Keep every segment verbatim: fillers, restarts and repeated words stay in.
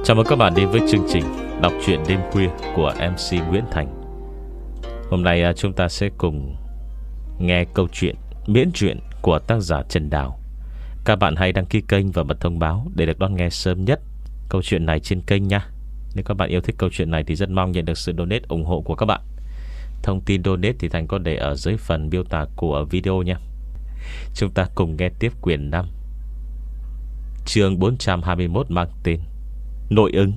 Chào mừng các bạn đến với chương trình đọc truyện đêm khuya của em xê Nguyễn Thành. Hôm nay chúng ta sẽ cùng nghe câu chuyện miễn truyện của tác giả Trần Đào. Các bạn hãy đăng ký kênh và bật thông báo để được đón nghe sớm nhất câu chuyện này trên kênh nha. Nếu các bạn yêu thích câu chuyện này thì rất mong nhận được sự donate ủng hộ của các bạn. Thông tin donate thì Thành có để ở dưới phần miêu tả của video nha. Chúng ta cùng nghe tiếp quyển năm, chương bốn trăm hai mươi mốt, mang tên Nội ứng.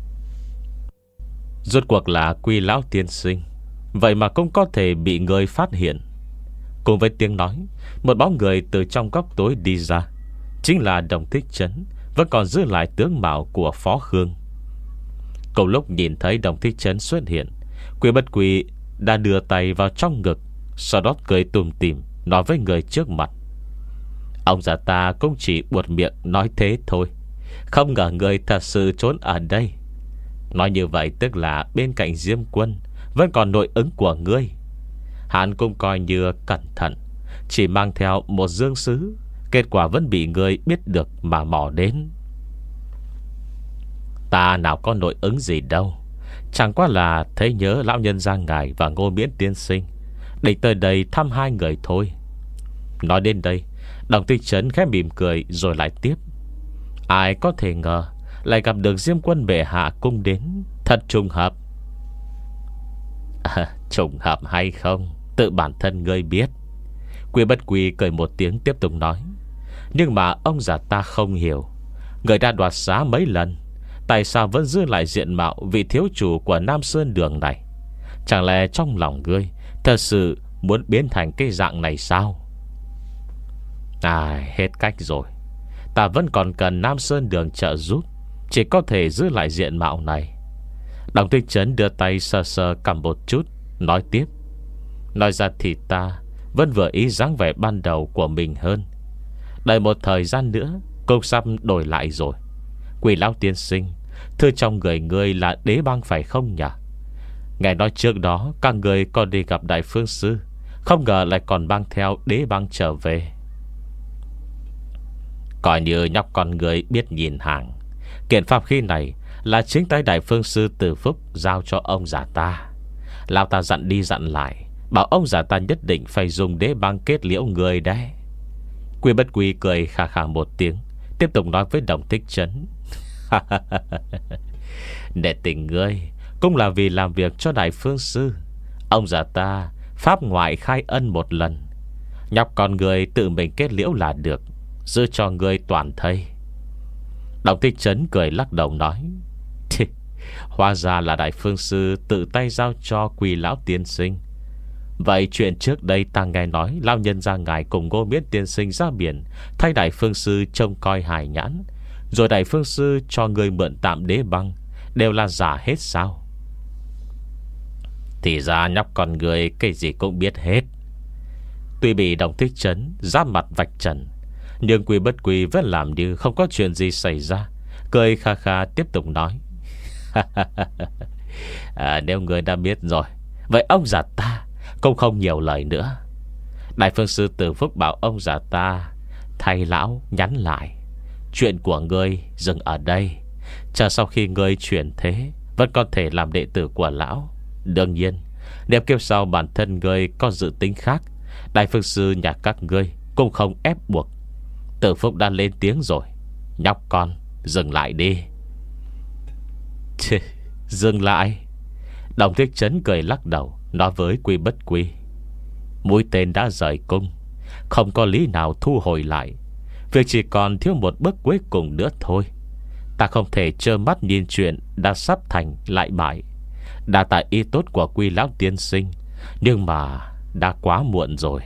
Rốt cuộc là Quy lão tiên sinh, vậy mà cũng có thể bị người phát hiện. Cùng với tiếng nói, một bóng người từ trong góc tối đi ra. Chính là Đồng Thích Trấn, vẫn còn giữ lại tướng mạo của Phó Khương. Cùng lúc nhìn thấy Đồng Thích Trấn xuất hiện, Quy Bất Quy đã đưa tay vào trong ngực, sau đó cười tủm tỉm nói với người trước mặt: ông già ta cũng chỉ buột miệng nói thế thôi, không ngờ người thật sự trốn ở đây. Nói như vậy tức là bên cạnh Diêm Quân vẫn còn nội ứng của ngươi. Hắn cũng coi như cẩn thận, chỉ mang theo một dương sứ, kết quả vẫn bị ngươi biết được mà mò đến. Ta nào có nội ứng gì đâu, chẳng qua là thấy nhớ lão nhân gia ngài và Ngô Miễn tiên sinh, định tới đây thăm hai người thôi. Nói đến đây, Đồng Thích Trấn khẽ mỉm cười rồi lại tiếp: ai có thể ngờ lại gặp được Diêm Quân bệ hạ cung đến, thật trùng hợp. À, trùng hợp hay không tự bản thân ngươi biết. Quy Bất Quy cười một tiếng tiếp tục nói: nhưng mà ông già ta không hiểu, người đã đoạt xá mấy lần, tại sao vẫn giữ lại diện mạo vị thiếu chủ của Nam Sơn Đường này? Chẳng lẽ trong lòng ngươi thật sự muốn biến thành cái dạng này sao? À, hết cách rồi. Ta vẫn còn cần Nam Sơn Đường trợ giúp, chỉ có thể giữ lại diện mạo này. Đồng Thích Trấn đưa tay sờ sờ cầm một chút, nói tiếp: nói ra thì ta vẫn vừa ý dáng vẻ ban đầu của mình hơn. Đợi một thời gian nữa cũng sắp đổi lại rồi. Quỷ lão tiên sinh, thư trong người ngươi là đế băng phải không nhỉ? Nghe nói trước đó các người còn đi gặp đại phương sư, không ngờ lại còn mang theo đế băng trở về. Coi như nhóc con người biết nhìn hàng. Kiện pháp khí này là chính tay đại phương sư Từ Phúc giao cho ông già ta. Lão ta dặn đi dặn lại, bảo ông già ta nhất định phải dùng đế băng kết liễu người đấy. Quy Bất Quy cười khà khà một tiếng, tiếp tục nói với Đồng Thích Trấn: để tình ngươi cũng là vì làm việc cho đại phương sư. Ông già ta pháp ngoại khai ân một lần, nhóc con người tự mình kết liễu là được, giữ cho ngươi toàn thây. Đồng Thích Trấn cười lắc đầu nói: hóa ra là đại phương sư tự tay giao cho Quỳ lão tiên sinh. Vậy chuyện trước đây ta nghe nói lão nhân gia ngài cùng Ngô Miễn tiên sinh ra biển, thay đại phương sư trông coi hài nhãn, rồi đại phương sư cho người mượn tạm đế băng, đều là giả hết sao? Thì ra nhóc con người cái gì cũng biết hết. Tuy bị Đồng Thích Trấn giáp mặt vạch trần, nhưng Quy Bất Quy vẫn làm như không có chuyện gì xảy ra, cười kha kha tiếp tục nói: à, nếu người đã biết rồi, vậy ông già ta cũng không nhiều lời nữa. Đại phương sư Từ Phúc bảo ông già ta thay lão nhắn lại, chuyện của ngươi dừng ở đây, chờ sau khi ngươi chuyển thế vẫn có thể làm đệ tử của lão. Đương nhiên nếu kiếp sau bản thân ngươi có dự tính khác, đại phương sư nhà các ngươi cũng không ép buộc. Từ Phúc đã lên tiếng rồi, nhóc con dừng lại đi. Chê, dừng lại? Đồng Thích Trấn cười lắc đầu, nói với Quy Bất Quy: mũi tên đã rời cung, không có lý nào thu hồi lại. Việc chỉ còn thiếu một bước cuối cùng nữa thôi. Ta không thể trơ mắt nhìn chuyện đã sắp thành lại bại. Đã tại ý tốt của Quy lão tiên sinh, nhưng mà đã quá muộn rồi.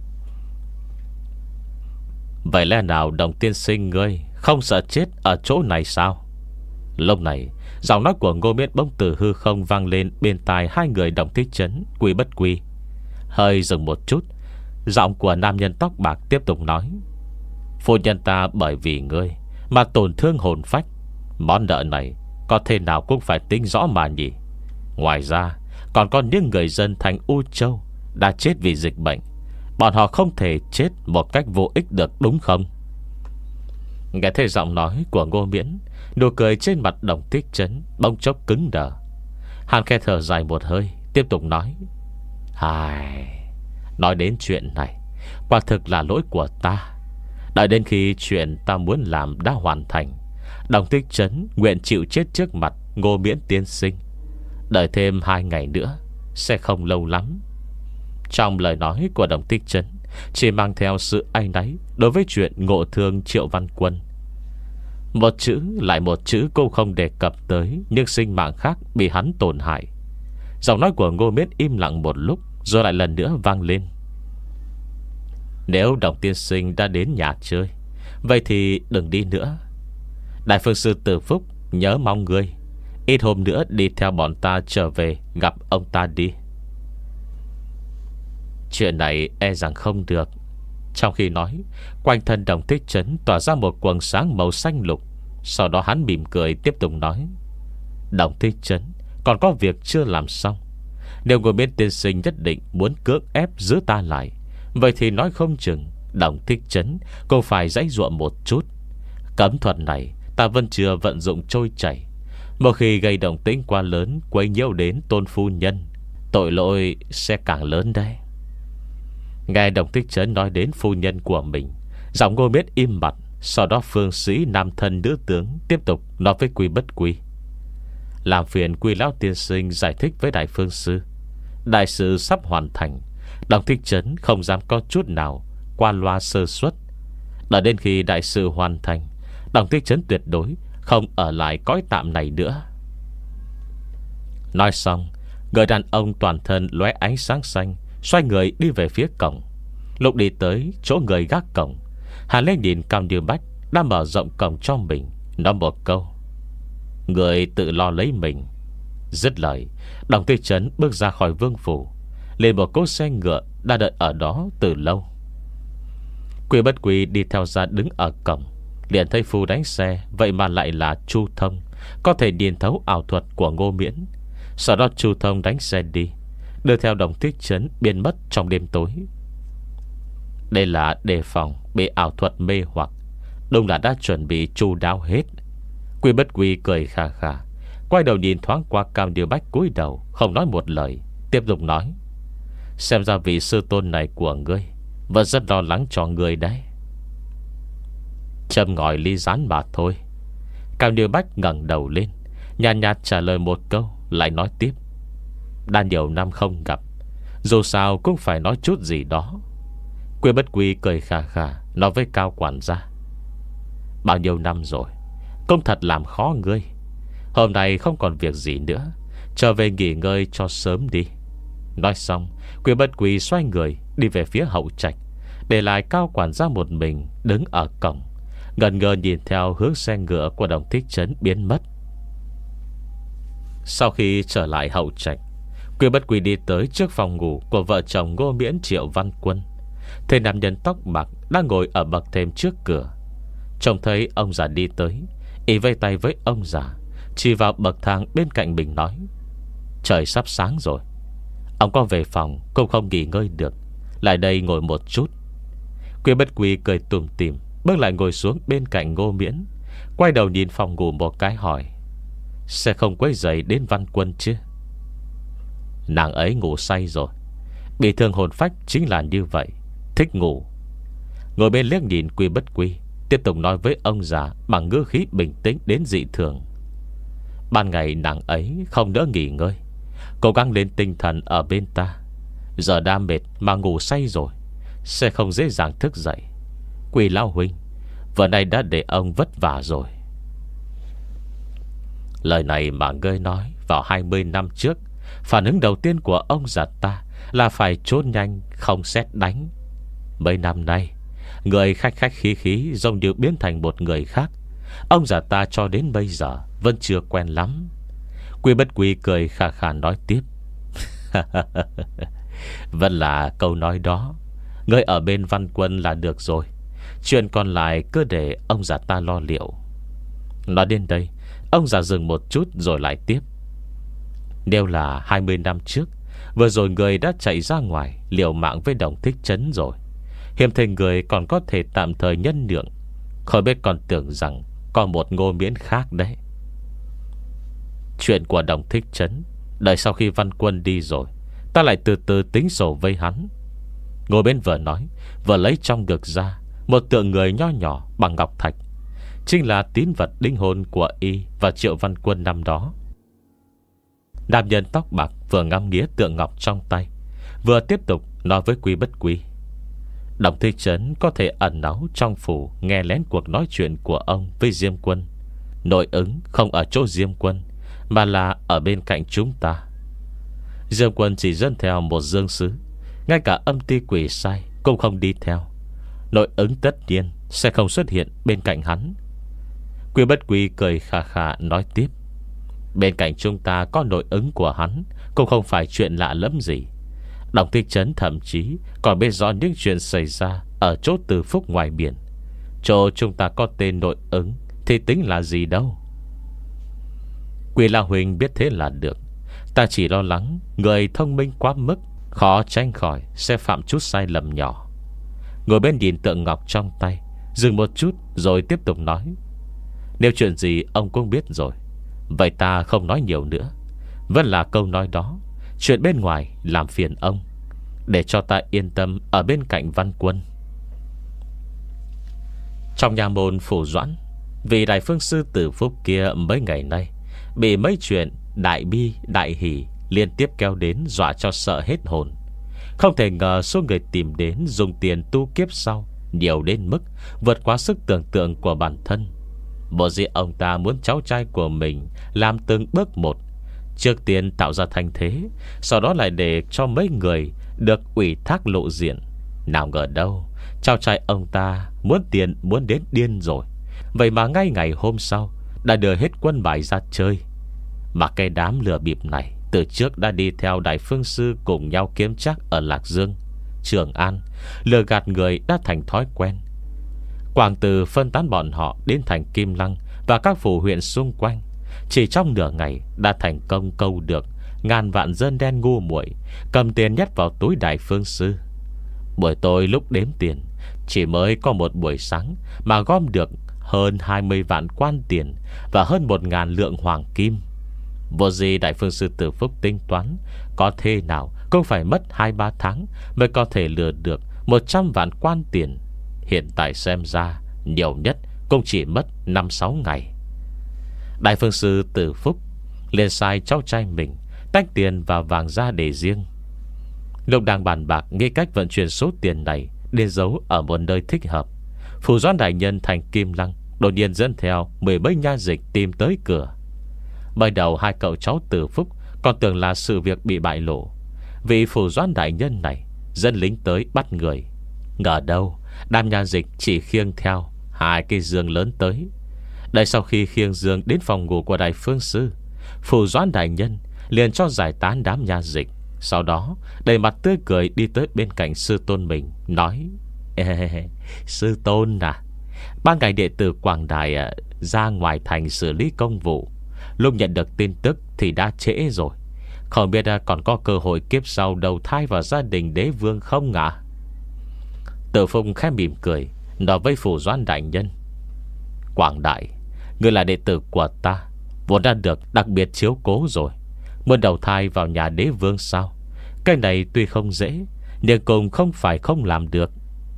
Vậy lẽ nào Đồng tiên sinh ngươi không sợ chết ở chỗ này sao? Lúc này giọng nói của Ngô Miễn bỗng từ hư không vang lên bên tai hai người Đồng Thích Trấn, Quy Bất Quy. Hơi dừng một chút, giọng của nam nhân tóc bạc tiếp tục nói: phu nhân ta bởi vì ngươi mà tổn thương hồn phách, món nợ này có thể nào cũng phải tính rõ mà nhỉ. Ngoài ra còn có những người dân thành U Châu đã chết vì dịch bệnh, bọn họ không thể chết một cách vô ích được, đúng không? Nghe thấy giọng nói của Ngô Miễn, nụ cười trên mặt Đồng Thích Trấn bỗng chốc cứng đờ. Hắn khe thở dài một hơi, tiếp tục nói: Ai, nói đến chuyện này, quả thực là lỗi của ta. Đợi đến khi chuyện ta muốn làm đã hoàn thành, Đồng Thích Trấn nguyện chịu chết trước mặt Ngô Miễn tiên sinh. Đợi thêm hai ngày nữa sẽ không lâu lắm. Trong lời nói của Đồng Thích Trấn chỉ mang theo sự áy náy đối với chuyện ngộ thương Triệu Văn Quân. Một chữ lại một chữ cũng không đề cập tới những sinh mạng khác bị hắn tổn hại. Giọng nói của Ngô Miễn im lặng một lúc, rồi lại lần nữa vang lên: Nếu Đồng tiên sinh đã đến nhà chơi, vậy thì đừng đi nữa. Đại phương sư Từ Phúc nhớ mong ngươi ít hôm nữa đi theo bọn ta trở về gặp ông ta đi. Chuyện này e rằng không được. Trong khi nói, quanh thân Đồng Thích Trấn tỏa ra một quầng sáng màu xanh lục. Sau đó hắn mỉm cười tiếp tục nói: Đồng Thích Trấn còn có việc chưa làm xong. Nếu Ngô Miễn tiên sinh nhất định muốn cưỡng ép giữ ta lại, vậy thì nói không chừng Đồng Thích Trấn cũng phải dãy ruộng một chút. Cấm thuật này ta vẫn chưa vận dụng trôi chảy. Một khi gây động tĩnh quá lớn, quấy nhiễu đến tôn phu nhân, tội lỗi sẽ càng lớn đấy. Nghe Đồng Thích Trấn nói đến phu nhân của mình, giọng Ngô Miễn im bặt. Sau đó phương sĩ nam thân nữ tướng tiếp tục nói với Quy Bất Quy: Làm phiền Quy lão tiên sinh giải thích với đại phương sư. Đại sự sắp hoàn thành, Đồng Thích Trấn không dám có chút nào qua loa sơ suất. Đợi đến khi đại sự hoàn thành, Đồng Thích Trấn tuyệt đối không ở lại cõi tạm này nữa. Nói xong, người đàn ông toàn thân lóe ánh sáng xanh xoay người đi về phía cổng. Lúc đi tới chỗ người gác cổng, Hàn Lê nhìn Cao Như Bách đang mở rộng cổng cho mình, nói một câu: Người tự lo lấy mình. Dứt lời, Đồng Thích Trấn bước ra khỏi vương phủ, lên một cỗ xe ngựa đã đợi ở đó từ lâu. Quy Bất Quy đi theo ra đứng ở cổng, liền thấy phu đánh xe vậy mà lại là Chu Thông, có thể điền thấu ảo thuật của Ngô Miễn. Sau đó Chu Thông đánh xe đi, đưa theo Đồng Thích Trấn biến mất trong đêm tối. Đây là đề phòng bị ảo thuật mê hoặc, đúng là đã chuẩn bị chu đáo hết. Quy Bất Quy cười khà khà, quay đầu nhìn thoáng qua Cao Như Bách, cúi đầu không nói một lời, tiếp tục nói: Xem ra vị sư tôn này của ngươi vẫn rất lo lắng cho ngươi đấy. Châm ngòi ly rán mà thôi. Cao Như Bách ngẩng đầu lên, nhàn nhạt trả lời một câu, lại nói tiếp: Đã nhiều năm không gặp, dù sao cũng phải nói chút gì đó. Quy Bất Quy cười khà khà, nói với Cao quản gia: Bao nhiêu năm rồi, công thật làm khó ngươi. Hôm nay không còn việc gì nữa, trở về nghỉ ngơi cho sớm đi. Nói xong, Quy Bất Quy xoay người đi về phía hậu trạch, để lại Cao quản gia một mình đứng ở cổng, ngần ngơ nhìn theo hướng xe ngựa của Đồng Thích Trấn biến mất. Sau khi trở lại hậu trạch, Quy Bất Quy đi tới trước phòng ngủ của vợ chồng Ngô Miễn Triệu Văn Quân. Thấy nam nhân tóc bạc đang ngồi ở bậc thềm trước cửa. Trông thấy ông già đi tới, y vây tay với ông già, chỉ vào bậc thang bên cạnh mình nói: Trời sắp sáng rồi, ông có về phòng cũng không nghỉ ngơi được, lại đây ngồi một chút. Quy Bất Quy cười tủm tỉm bước lại ngồi xuống bên cạnh Ngô Miễn, quay đầu nhìn phòng ngủ một cái hỏi: Sẽ không quấy rầy đến Văn Quân chứ? Nàng ấy ngủ say rồi, bị thương hồn phách chính là như vậy, thích ngủ. Ngồi bên liếc nhìn Quy Bất Quy, tiếp tục nói với ông già bằng ngữ khí bình tĩnh đến dị thường: Ban ngày nàng ấy không đỡ nghỉ ngơi, cố gắng lên tinh thần ở bên ta, giờ đã mệt mà ngủ say rồi, sẽ không dễ dàng thức dậy. Quy lão huynh, vừa nay đã để ông vất vả rồi. Lời này mà ngươi nói vào hai mươi năm trước, phản ứng đầu tiên của ông già ta là phải trốn nhanh không sét đánh. Mấy năm nay, người khách khách khí khí giống như biến thành một người khác. Ông già ta cho đến bây giờ vẫn chưa quen lắm. Quy Bất Quy cười khà khà nói tiếp: Vẫn là câu nói đó, ngươi ở bên Văn Quân là được rồi, chuyện còn lại cứ để ông già ta lo liệu. Nói đến đây, ông già dừng một chút rồi lại tiếp: Nếu là hai mươi năm trước, vừa rồi người đã chạy ra ngoài liều mạng với Đồng Thích Trấn rồi, hiểm thình người còn có thể tạm thời nhân nhượng. Khỏi biết còn tưởng rằng còn một Ngô Miễn khác đấy. Chuyện của Đồng Thích Trấn đợi sau khi Văn Quân đi rồi, ta lại từ từ tính sổ với hắn. Ngồi bên vừa nói, vừa lấy trong ngực ra một tượng người nho nhỏ bằng ngọc thạch, chính là tín vật đính hôn của y và Triệu Văn Quân năm đó. Nam nhân tóc bạc vừa ngắm nghía tượng ngọc trong tay, vừa tiếp tục nói với Quý Bất Quý. Đồng Thích Trấn có thể ẩn náu trong phủ, nghe lén cuộc nói chuyện của ông với Diêm Quân. Nội ứng không ở chỗ Diêm Quân, mà là ở bên cạnh chúng ta. Diêm Quân chỉ dẫn theo một dương sứ, ngay cả âm ti quỷ sai cũng không đi theo. Nội ứng tất nhiên sẽ không xuất hiện bên cạnh hắn. Quý Bất Quý cười khà khà nói tiếp. Bên cạnh chúng ta có nội ứng của hắn cũng không phải chuyện lạ lắm gì. Đồng Thích Trấn thậm chí còn biết rõ những chuyện xảy ra ở chỗ Từ Phúc ngoài biển. Chỗ chúng ta có tên nội ứng thì tính là gì đâu. Quỷ La Huỳnh biết thế là được. Ta chỉ lo lắng người thông minh quá mức, khó tránh khỏi sẽ phạm chút sai lầm nhỏ. Ngồi bên nhìn tượng ngọc trong tay, dừng một chút rồi tiếp tục nói. Nếu chuyện gì ông cũng biết rồi, vậy ta không nói nhiều nữa. Vẫn là câu nói đó, chuyện bên ngoài làm phiền ông, để cho ta yên tâm ở bên cạnh Văn Quân. Trong nhà môn phủ Doãn, vị đại phương sư Từ Phúc kia mấy ngày nay bị mấy chuyện đại bi đại hỷ liên tiếp kéo đến, dọa cho sợ hết hồn. Không thể ngờ số người tìm đến dùng tiền tu kiếp sau nhiều đến mức vượt quá sức tưởng tượng của bản thân. Bộ dĩ ông ta muốn cháu trai của mình làm từng bước một, trước tiên tạo ra thanh thế, sau đó lại để cho mấy người được ủy thác lộ diện. Nào ngờ đâu, cháu trai ông ta muốn tiền muốn đến điên rồi. Vậy mà ngay ngày hôm sau đã đưa hết quân bài ra chơi. Mà cái đám lừa bịp này từ trước đã đi theo đại phương sư cùng nhau kiếm trác ở Lạc Dương, Trường An. Lừa gạt người đã thành thói quen. Quảng Từ phân tán bọn họ đến thành Kim Lăng và các phủ huyện xung quanh. Chỉ trong nửa ngày đã thành công câu được ngàn vạn dân đen ngu muội, cầm tiền nhét vào túi đại phương sư. Buổi tối lúc đếm tiền, chỉ mới có một buổi sáng mà gom được hơn hai mươi vạn quan tiền và hơn một ngàn lượng hoàng kim. Vô gì đại phương sư Từ Phúc tính toán, có thế nào cũng phải mất hai ba tháng mới có thể lừa được một trăm vạn quan tiền. Hiện tại xem ra nhiều nhất cũng chỉ mất năm sáu ngày. Đại phương sư Từ Phúc liền sai cháu trai mình tách tiền và vàng ra để riêng. Lúc đang bàn bạc nghĩ cách vận chuyển số tiền này đến giấu ở một nơi thích hợp, phủ Doãn đại nhân thành Kim Lăng đột nhiên dẫn theo mười mấy nha dịch tìm tới cửa. Mới đầu hai cậu cháu Từ Phúc còn tưởng là sự việc bị bại lộ, vì phủ Doãn đại nhân này dẫn lính tới bắt người. Ngờ đâu đám nha dịch chỉ khiêng theo hai cái giường lớn tới. Đợi sau khi khiêng giường đến phòng ngủ của đại phương sư, phủ Doãn đại nhân liền cho giải tán đám nha dịch. Sau đó đầy mặt tươi cười đi tới bên cạnh sư tôn mình, nói: Ê, sư tôn à, ban ngày đệ tử Quảng Đài à, ra ngoài thành xử lý công vụ. Lúc nhận được tin tức thì đã trễ rồi. Không biết à, còn có cơ hội kiếp sau đầu thai vào gia đình đế vương không ạ? À? Tử Phụng khẽ mỉm cười nói với phủ Doãn đại nhân: Quảng Đại, người là đệ tử của ta, vốn đã được đặc biệt chiếu cố rồi. Muốn đầu thai vào nhà đế vương sao? Cái này tuy không dễ, nhưng cũng không phải không làm được.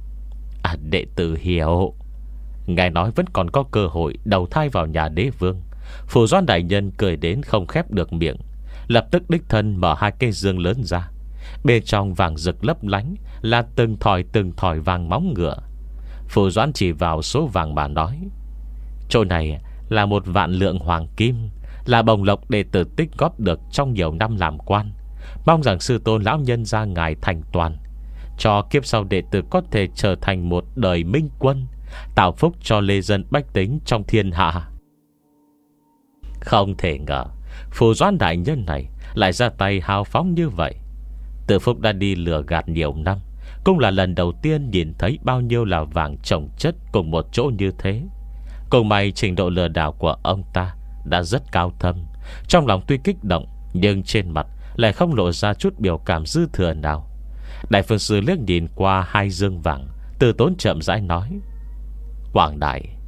À, đệ tử hiểu. Ngài nói vẫn còn có cơ hội đầu thai vào nhà đế vương. Phủ Doãn đại nhân cười đến không khép được miệng, lập tức đích thân mở hai cây dương lớn ra. Bên trong vàng rực lấp lánh là từng thỏi từng thỏi vàng móng ngựa. Phủ Doãn chỉ vào số vàng mà nói: Chỗ này là một vạn lượng hoàng kim, là bồng lộc đệ tử tích góp được trong nhiều năm làm quan. Mong rằng sư tôn lão nhân gia ngài thành toàn, cho kiếp sau đệ tử có thể trở thành một đời minh quân, tạo phúc cho lê dân bách tính trong thiên hạ. Không thể ngờ phủ Doãn đại nhân này lại ra tay hào phóng như vậy. Từ Phúc đã đi lừa gạt nhiều năm, cũng là lần đầu tiên nhìn thấy bao nhiêu là vàng chồng chất cùng một chỗ như thế. Cùng may trình độ lừa đảo của ông ta đã rất cao thâm. Trong lòng tuy kích động, nhưng trên mặt lại không lộ ra chút biểu cảm dư thừa nào. Đại phương sư liếc nhìn qua hai dương vàng, từ tốn chậm rãi nói: Quảng Đại,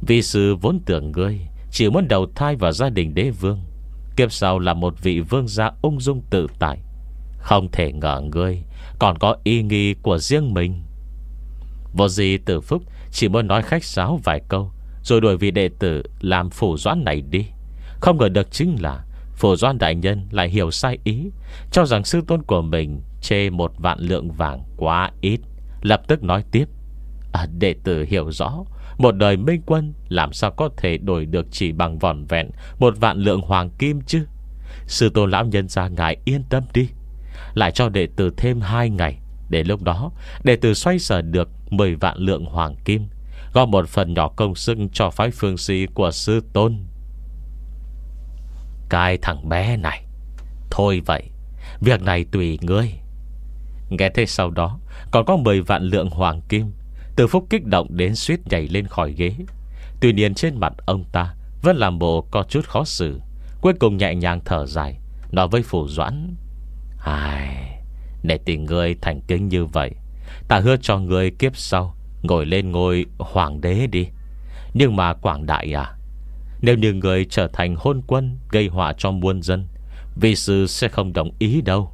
Vì sư vốn tưởng ngươi chỉ muốn đầu thai vào gia đình đế vương, kiếp sau là một vị vương gia ung dung tự tại. Không thể ngờ ngươi còn có ý nghĩ của riêng mình. Vô gì Tử Phúc chỉ muốn nói khách sáo vài câu, rồi đuổi vị đệ tử làm Phủ Doãn này đi. Không ngờ được chính là Phủ Doãn đại nhân lại hiểu sai ý, cho rằng sư tôn của mình chê một vạn lượng vàng quá ít. Lập tức nói tiếp: à, đệ tử hiểu rõ, một đời minh quân làm sao có thể đổi được chỉ bằng vỏn vẹn một vạn lượng hoàng kim chứ. Sư tôn lão nhân gia ngài yên tâm đi, lại cho đệ tử thêm hai ngày. Đến lúc đó đệ tử xoay sở được mười vạn lượng hoàng kim, gom một phần nhỏ công sức cho phái phương sĩ của sư tôn. Cái thằng bé này, thôi vậy, việc này tùy ngươi. Nghe thế sau đó còn có mười vạn lượng hoàng kim, Từ Phúc kích động đến suýt nhảy lên khỏi ghế. Tuy nhiên trên mặt ông ta vẫn làm bộ có chút khó xử. Cuối cùng nhẹ nhàng thở dài, nói với Phủ Doãn: ai, để tình ngươi thành kính như vậy, ta hứa cho ngươi kiếp sau ngồi lên ngôi hoàng đế đi. Nhưng mà Quảng đại à, nếu như ngươi trở thành hôn quân gây họa cho muôn dân, vi sư sẽ không đồng ý đâu.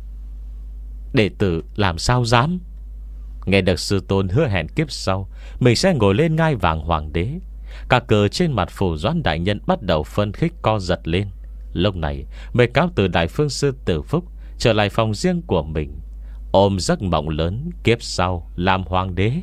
Đệ tử làm sao dám. Nghe được sư tôn hứa hẹn kiếp sau mình sẽ ngồi lên ngai vàng hoàng đế, cả cờ trên mặt Phủ Doãn đại nhân bắt đầu phân khích co giật lên. Lúc này mới cáo từ Đại Phương Sư Tử Phúc trở lại phòng riêng của mình, ôm giấc mộng lớn kiếp sau làm hoàng đế.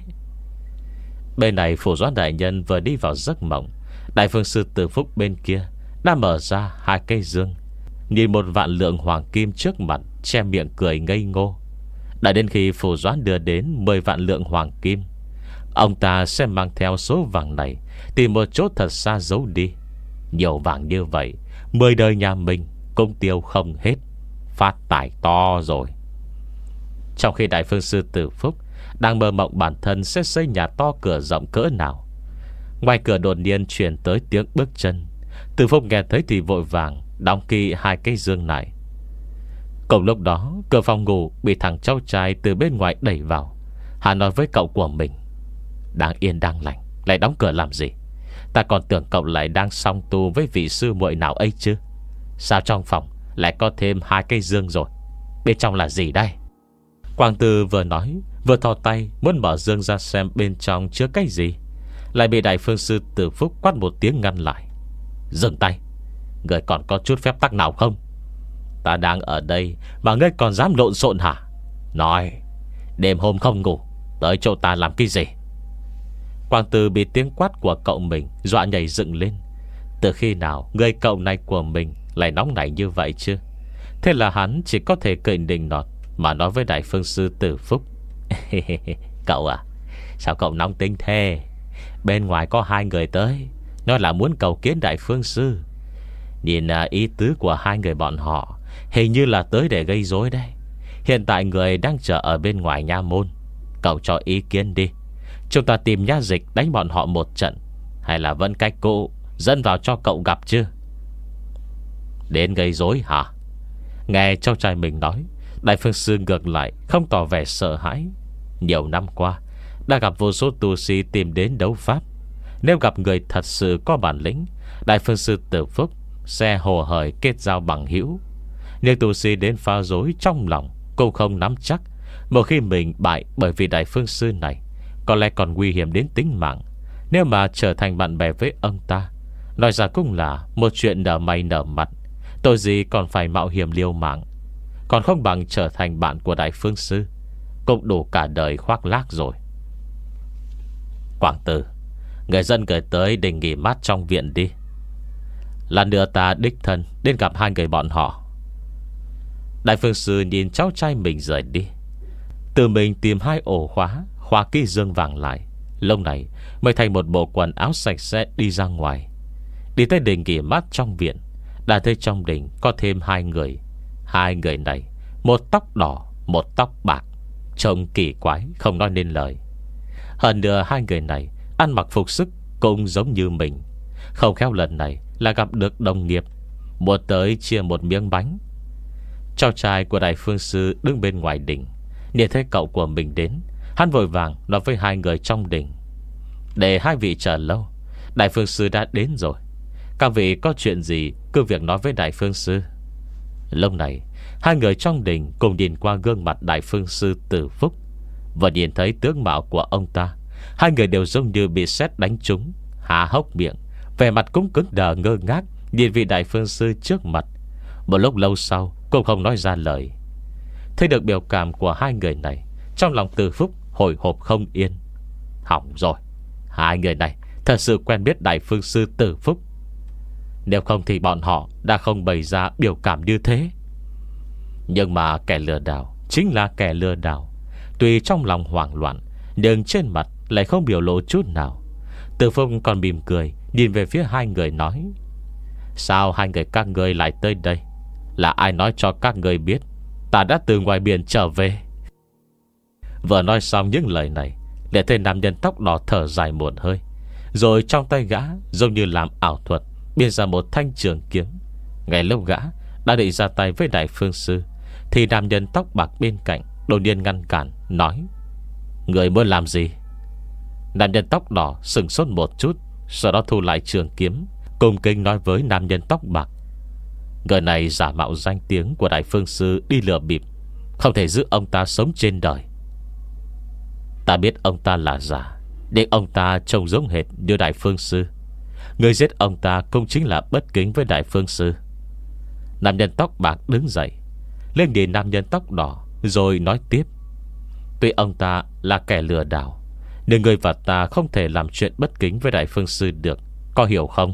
Bên này Phủ Doãn đại nhân vừa đi vào giấc mộng, Đại Phương Sư Tử Phúc bên kia đã mở ra hai cây dương, nhìn một vạn lượng hoàng kim trước mặt, che miệng cười ngây ngô. Đã đến khi Phủ Doãn đưa đến mười vạn lượng hoàng kim, ông ta sẽ mang theo số vàng này tìm một chỗ thật xa giấu đi. Nhiều vàng như vậy, mười đời nhà mình cũng tiêu không hết, phát tài to rồi. Trong khi Đại Phương Sư Tử Phúc đang mơ mộng bản thân sẽ xây nhà to cửa rộng cỡ nào, ngoài cửa đột nhiên truyền tới tiếng bước chân. Tử Phúc nghe thấy thì vội vàng đóng kỹ hai cái dương này. Cùng lúc đó cửa phòng ngủ bị thằng cháu trai từ bên ngoài đẩy vào. Hắn nói với cậu của mình: đang yên đang lành lại đóng cửa làm gì? Ta còn tưởng cậu lại đang song tu với vị sư muội nào ấy chứ. Sao trong phòng lại có thêm hai cây dương rồi? Bên trong là gì đây? Quang Tư vừa nói vừa thò tay muốn mở dương ra xem bên trong chứa cái gì, lại bị Đại Phương Sư Tử Phúc quát một tiếng ngăn lại. Dừng tay, người còn có chút phép tắc nào không? Ta đang ở đây mà ngươi còn dám lộn xộn hả? Nói, đêm hôm không ngủ tới chỗ ta làm cái gì? Quang Tư bị tiếng quát của cậu mình dọa nhảy dựng lên. Từ khi nào người cậu này của mình lại nóng nảy như vậy chứ? Thế là hắn chỉ có thể cười nịnh nọt mà nói với Đại Phương Sư Tử Phúc: cậu à, sao cậu nóng tính thế? Bên ngoài có hai người tới, nói là muốn cầu kiến Đại Phương Sư. Nhìn ý tứ của hai người bọn họ hình như là tới để gây rối đấy. Hiện tại người đang chờ ở bên ngoài nha môn. Cậu cho ý kiến đi, chúng ta tìm nha dịch đánh bọn họ một trận, hay là vẫn cách cũ dẫn vào cho cậu gặp chứ? Đến gây rối hả? Nghe cháu trai mình nói, Đại Phương Sư ngược lại không tỏ vẻ sợ hãi. Nhiều năm qua đã gặp vô số tu sĩ tìm đến đấu pháp. Nếu gặp người thật sự có bản lĩnh, Đại Phương Sư Tử Phúc sẽ hồ hởi kết giao bằng hữu. Nhưng tu sĩ đến phá rối trong lòng cũng không nắm chắc. Một khi mình bại bởi vì Đại Phương Sư này, có lẽ còn nguy hiểm đến tính mạng. Nếu mà trở thành bạn bè với ông ta, nói ra cũng là một chuyện nở mày nở mặt. Tôi gì còn phải mạo hiểm liều mạng. Còn không bằng trở thành bạn của Đại Phương Sư, cũng đủ cả đời khoác lác rồi. Quảng Tử, người dân gửi tới để nghỉ mát trong viện đi. Lần nữa ta đích thân đến gặp hai người bọn họ. Đại Phương Sư nhìn cháu trai mình rời đi, tự mình tìm hai ổ khóa, khóa kỹ dương vàng lại. Lúc này mới thay một bộ quần áo sạch sẽ đi ra ngoài. Đi tới đình nghỉ mát trong viện, đã thấy trong đình có thêm hai người. Hai người này, một tóc đỏ, một tóc bạc, trông kỳ quái không nói nên lời. Hơn nữa hai người này ăn mặc phục sức cũng giống như mình. Không khéo lần này là gặp được đồng nghiệp, muốn tới chia một miếng bánh. Cháu trai của Đại Phương Sư đứng bên ngoài đình, nhìn thấy cậu của mình đến, hắn vội vàng nói với hai người trong đình: để hai vị chờ lâu, Đại phương sư đã đến rồi, các vị có chuyện gì cứ việc nói với đại phương sư. Lúc này hai người trong đình cùng nhìn qua gương mặt đại phương sư Từ Phúc, và nhìn thấy tướng mạo của ông ta. Hai người đều giống như bị sét đánh trúng, há hốc miệng, vẻ mặt cũng cứng đờ ngơ ngác nhìn vị đại phương sư trước mặt. Một lúc lâu sau cũng không nói ra lời. Thấy được biểu cảm của hai người này, trong lòng Từ Phúc hồi hộp không yên. Hỏng rồi, hai người này thật sự quen biết đại phương sư Từ Phúc. Nếu không thì bọn họ đã không bày ra biểu cảm như thế. Nhưng mà kẻ lừa đảo chính là kẻ lừa đảo. Tuy trong lòng hoảng loạn, nhưng trên mặt lại không biểu lộ chút nào. Từ Phúc còn mỉm cười nhìn về phía hai người nói: sao hai người các ngươi lại tới đây? Là ai nói cho các ngươi biết ta đã từ ngoài biển trở về? Vừa nói xong những lời này, để thấy nam nhân tóc đỏ thở dài một hơi, rồi trong tay gã giống như làm ảo thuật biến ra một thanh trường kiếm. Ngay lúc gã đã định ra tay với đại phương sư, thì nam nhân tóc bạc bên cạnh đột nhiên ngăn cản, nói: người muốn làm gì? Nam nhân tóc đỏ sừng sốt một chút, sau đó thu lại trường kiếm, cung kính nói với nam nhân tóc bạc: người này giả mạo danh tiếng của đại phương sư đi lừa bịp, không thể giữ ông ta sống trên đời. Ta biết ông ta là giả, nhưng ông ta trông giống hệt như đại phương sư. Người giết ông ta cũng chính là bất kính với đại phương sư. Nam nhân tóc bạc đứng dậy, lên nhìn nam nhân tóc đỏ, rồi nói tiếp: tuy ông ta là kẻ lừa đảo, nhưng người và ta không thể làm chuyện bất kính với đại phương sư được, có hiểu không?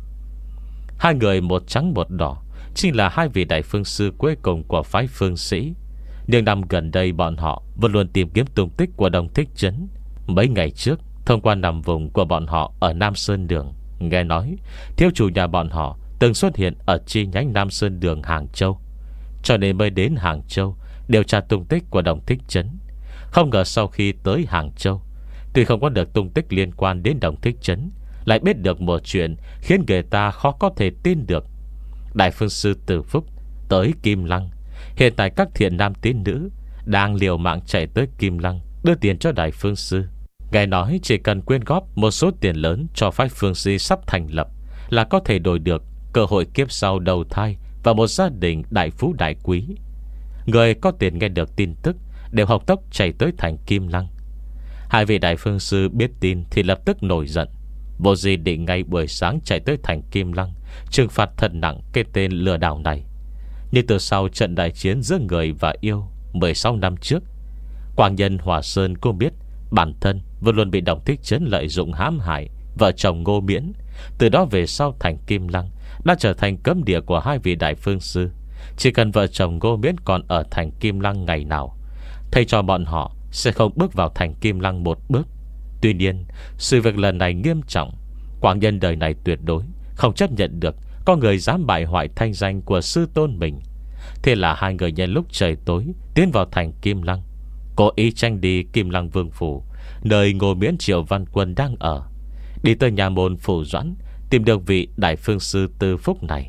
Hai người một trắng một đỏ chính là hai vị đại phương sư cuối cùng của phái Phương Sĩ. Nhưng năm gần đây bọn họ vẫn luôn tìm kiếm tung tích của Đồng Thích Trấn. Mấy ngày trước, thông qua nằm vùng của bọn họ ở Nam Sơn Đường, nghe nói thiếu chủ nhà bọn họ từng xuất hiện ở chi nhánh Nam Sơn Đường Hàng Châu, cho nên mới đến Hàng Châu điều tra tung tích của Đồng Thích Trấn. Không ngờ sau khi tới Hàng Châu, tuy không có được tung tích liên quan đến Đồng Thích Trấn, lại biết được một chuyện khiến người ta khó có thể tin được. Đại phương sư Từ Phúc tới Kim Lăng. Hiện tại các thiện nam tín nữ đang liều mạng chạy tới Kim Lăng đưa tiền cho đại phương sư. Nghe nói chỉ cần quyên góp một số tiền lớn cho phái Phương Sĩ sắp thành lập là có thể đổi được cơ hội kiếp sau đầu thai và một gia đình đại phú đại quý. Người có tiền nghe được tin tức đều học tốc chạy tới thành Kim Lăng. Hai vị đại phương sư biết tin thì lập tức nổi giận. Vô gì định ngay buổi sáng chạy tới thành Kim Lăng trừng phạt thật nặng cái tên lừa đảo này. Nhưng từ sau trận đại chiến giữa người và yêu mười sáu năm trước, Quảng Nhân Hòa Sơn cũng biết bản thân vẫn luôn bị Đồng Thích Trấn lợi dụng hãm hại vợ chồng Ngô Miễn. Từ đó về sau thành Kim Lăng đã trở thành cấm địa của hai vị đại phương sư. Chỉ cần vợ chồng Ngô Miễn còn ở thành Kim Lăng ngày nào, thầy cho bọn họ sẽ không bước vào thành Kim Lăng một bước. Tuy nhiên sự việc lần này nghiêm trọng. Quảng Nhân đời này tuyệt đối không chấp nhận được có người dám bại hoại thanh danh của sư tôn mình. Thế là hai người nhân lúc trời tối tiến vào thành Kim Lăng, cố ý tranh đi Kim Lăng Vương Phủ, nơi Ngô Miễn Triệu Văn Quân đang ở, đi tới nhà môn Phủ Doãn, tìm được vị đại phương sư Từ Phúc này.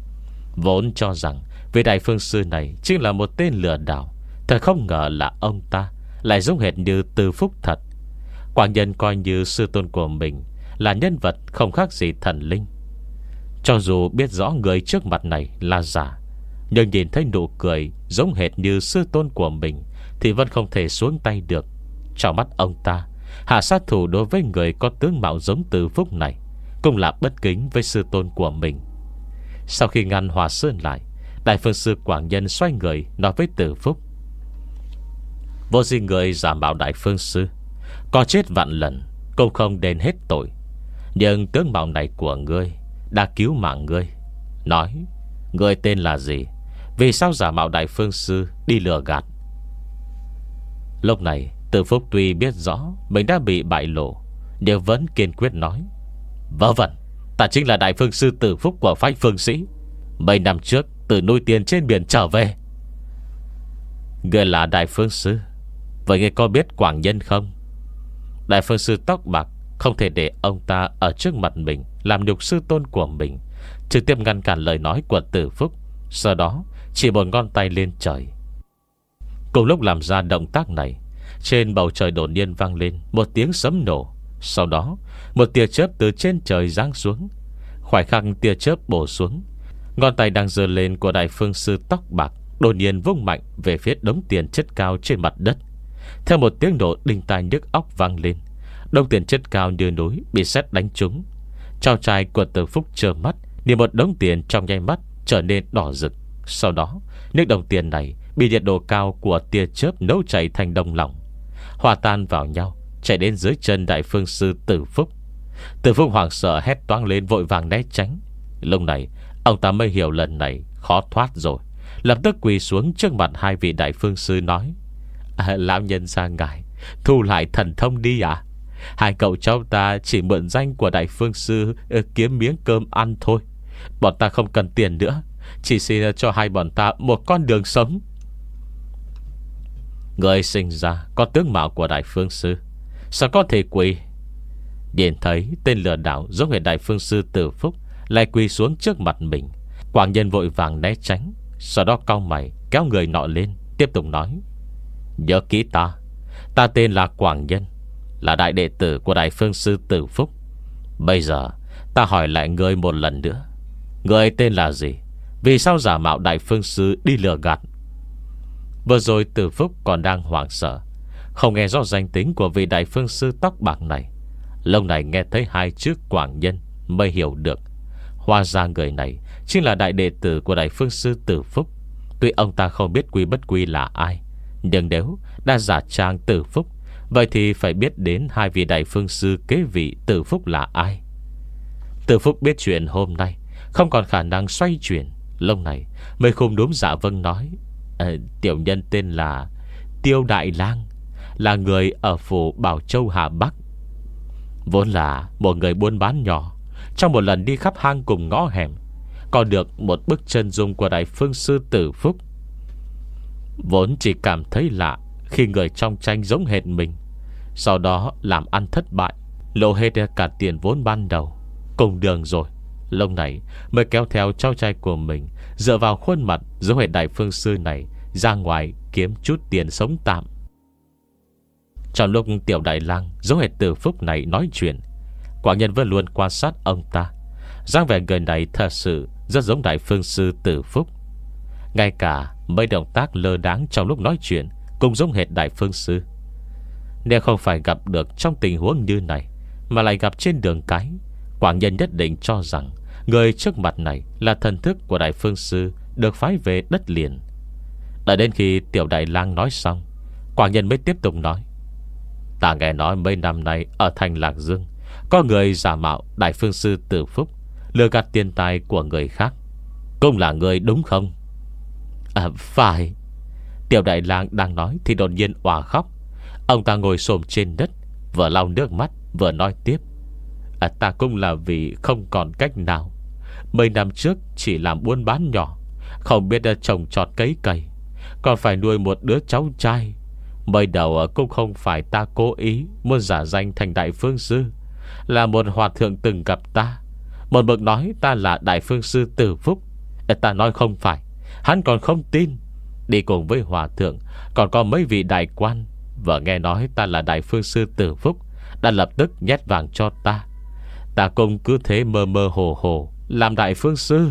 Vốn cho rằng vị đại phương sư này chính là một tên lừa đảo, thật không ngờ là ông ta lại giống hệt như Từ Phúc thật. Quảng Nhân coi như sư tôn của mình là nhân vật không khác gì thần linh. Cho dù biết rõ người trước mặt này là giả, nhưng nhìn thấy nụ cười giống hệt như sư tôn của mình thì vẫn không thể xuống tay được. Trong mắt ông ta, hạ sát thủ đối với người có tướng mạo giống Từ Phúc này cũng là bất kính với sư tôn của mình. Sau khi ngăn Hòa Sơn lại, đại phương sư Quảng Nhân xoay người nói với Từ Phúc: vô gì người giả mạo đại phương sư, có chết vạn lần cũng không đền hết tội. Nhưng tướng mạo này của ngươi đã cứu mạng ngươi. Nói, ngươi tên là gì? Vì sao giả mạo đại phương sư đi lừa gạt? Lúc này Từ Phúc tuy biết rõ mình đã bị bại lộ, nhưng vẫn kiên quyết nói: vớ vẩn, ta chính là đại phương sư Từ Phúc của phái Phương Sĩ. Mấy năm trước từ nuôi tiền trên biển trở về. Ngươi là đại phương sư, vậy ngươi có biết Quảng Nhân không? Đại phương sư tóc bạc không thể để ông ta ở trước mặt mình làm nhục sư tôn của mình, trực tiếp ngăn cản lời nói của Từ Phúc. Sau đó chỉ một ngón tay lên trời. Cùng lúc làm ra động tác này, trên bầu trời đột nhiên vang lên một tiếng sấm nổ. Sau đó một tia chớp từ trên trời giáng xuống. Khoảnh khắc tia chớp bổ xuống, ngón tay đang giơ lên của đại phương sư tóc bạc đột nhiên vung mạnh về phía đống tiền chất cao trên mặt đất. Theo một tiếng nổ đinh tai nhức óc vang lên, đống tiền chất cao như núi bị sét đánh trúng. Cháu trai của Từ Phúc trơ mắt nhìn một đống tiền trong nháy mắt trở nên đỏ rực. Sau đó nước đồng tiền này bị nhiệt độ cao của tia chớp nấu chảy thành đông lỏng, hòa tan vào nhau, chạy đến dưới chân đại phương sư Từ Phúc. Từ Phúc hoảng sợ hét toáng lên, vội vàng né tránh. Lúc này ông ta mới hiểu lần này khó thoát rồi, lập tức quỳ xuống trước mặt hai vị đại phương sư nói: à, lão nhân gia ngài thu lại thần thông đi ạ. Hai cậu cháu ta chỉ mượn danh của đại phương sư kiếm miếng cơm ăn thôi. Bọn ta không cần tiền nữa, chỉ xin cho hai bọn ta một con đường sống. Người sinh ra có tướng mạo của đại phương sư, sao có thể quỳ? Nhìn thấy tên lừa đảo giống hệt đại phương sư Từ Phúc lại quỳ xuống trước mặt mình, Quảng Nhân vội vàng né tránh. Sau đó cau mày kéo người nọ lên, tiếp tục nói: nhớ kỹ ta, ta tên là Quảng Nhân, là đại đệ tử của đại phương sư Từ Phúc. Bây giờ ta hỏi lại ngươi một lần nữa, ngươi tên là gì? Vì sao giả mạo đại phương sư đi lừa gạt? Vừa rồi Từ Phúc còn đang hoảng sợ, không nghe rõ danh tính của vị đại phương sư tóc bạc này. Lâu này nghe thấy hai chữ Quảng Nhân mới hiểu được, hóa ra người này chính là đại đệ tử của đại phương sư Từ Phúc. Tuy ông ta không biết quy bất quy là ai, nhưng nếu đã giả trang Từ Phúc, vậy thì phải biết đến hai vị đại phương sư kế vị Từ Phúc là ai. Từ Phúc biết chuyện hôm nay không còn khả năng xoay chuyển, lúc này mới không đúng dạ vâng nói: à, tiểu nhân tên là Tiêu Đại Lang, là người ở phủ Bảo Châu Hà Bắc. Vốn là một người buôn bán nhỏ, trong một lần đi khắp hang cùng ngõ hẻm, có được một bức chân dung của đại phương sư Từ Phúc. Vốn chỉ cảm thấy lạ khi người trong tranh giống hệt mình, sau đó làm ăn thất bại, lộ hết cả tiền vốn ban đầu, cùng đường rồi. Lúc này mới kéo theo cháu trai của mình, dựa vào khuôn mặt giống hệt đại phương sư này, ra ngoài kiếm chút tiền sống tạm. Trong lúc Tiểu Đại Lang giống hệt Từ Phúc này nói chuyện, Quảng Nhân vẫn luôn quan sát ông ta. dáng vẻ người này thật sự rất giống đại phương sư Từ Phúc. Ngay cả mấy động tác lơ đáng trong lúc nói chuyện cũng giống hệt đại phương sư. Nếu không phải gặp được trong tình huống như này, mà lại gặp trên đường cái, Quảng Nhân nhất định cho rằng người trước mặt này là thần thức của đại phương sư được phái về đất liền. Đợi đến khi Tiểu Đại Lang nói xong, Quảng Nhân mới tiếp tục nói: ta nghe nói mấy năm nay ở thành Lạc Dương có người giả mạo đại phương sư Từ Phúc, lừa gạt tiền tài của người khác. Cũng là người đúng không? À phải. Tiểu Đại Lang đang nói thì đột nhiên òa khóc. Ông ta ngồi xổm trên đất, vừa lau nước mắt vừa nói tiếp: à, ta cũng là vì không còn cách nào. Mấy năm trước chỉ làm buôn bán nhỏ, không biết trồng trọt cấy cày, còn phải nuôi một đứa cháu trai. Mới đầu cũng không phải ta cố ý muốn giả danh thành đại phương sư, là một hòa thượng từng gặp ta, một mực nói ta là đại phương sư Từ Phúc. Ta nói không phải, hắn còn không tin. Đi cùng với hòa thượng còn có mấy vị đại quan, vừa nghe nói ta là đại phương sư Từ Phúc đã lập tức nhét vàng cho ta. Ta cũng cứ thế mơ mơ hồ hồ làm đại phương sư.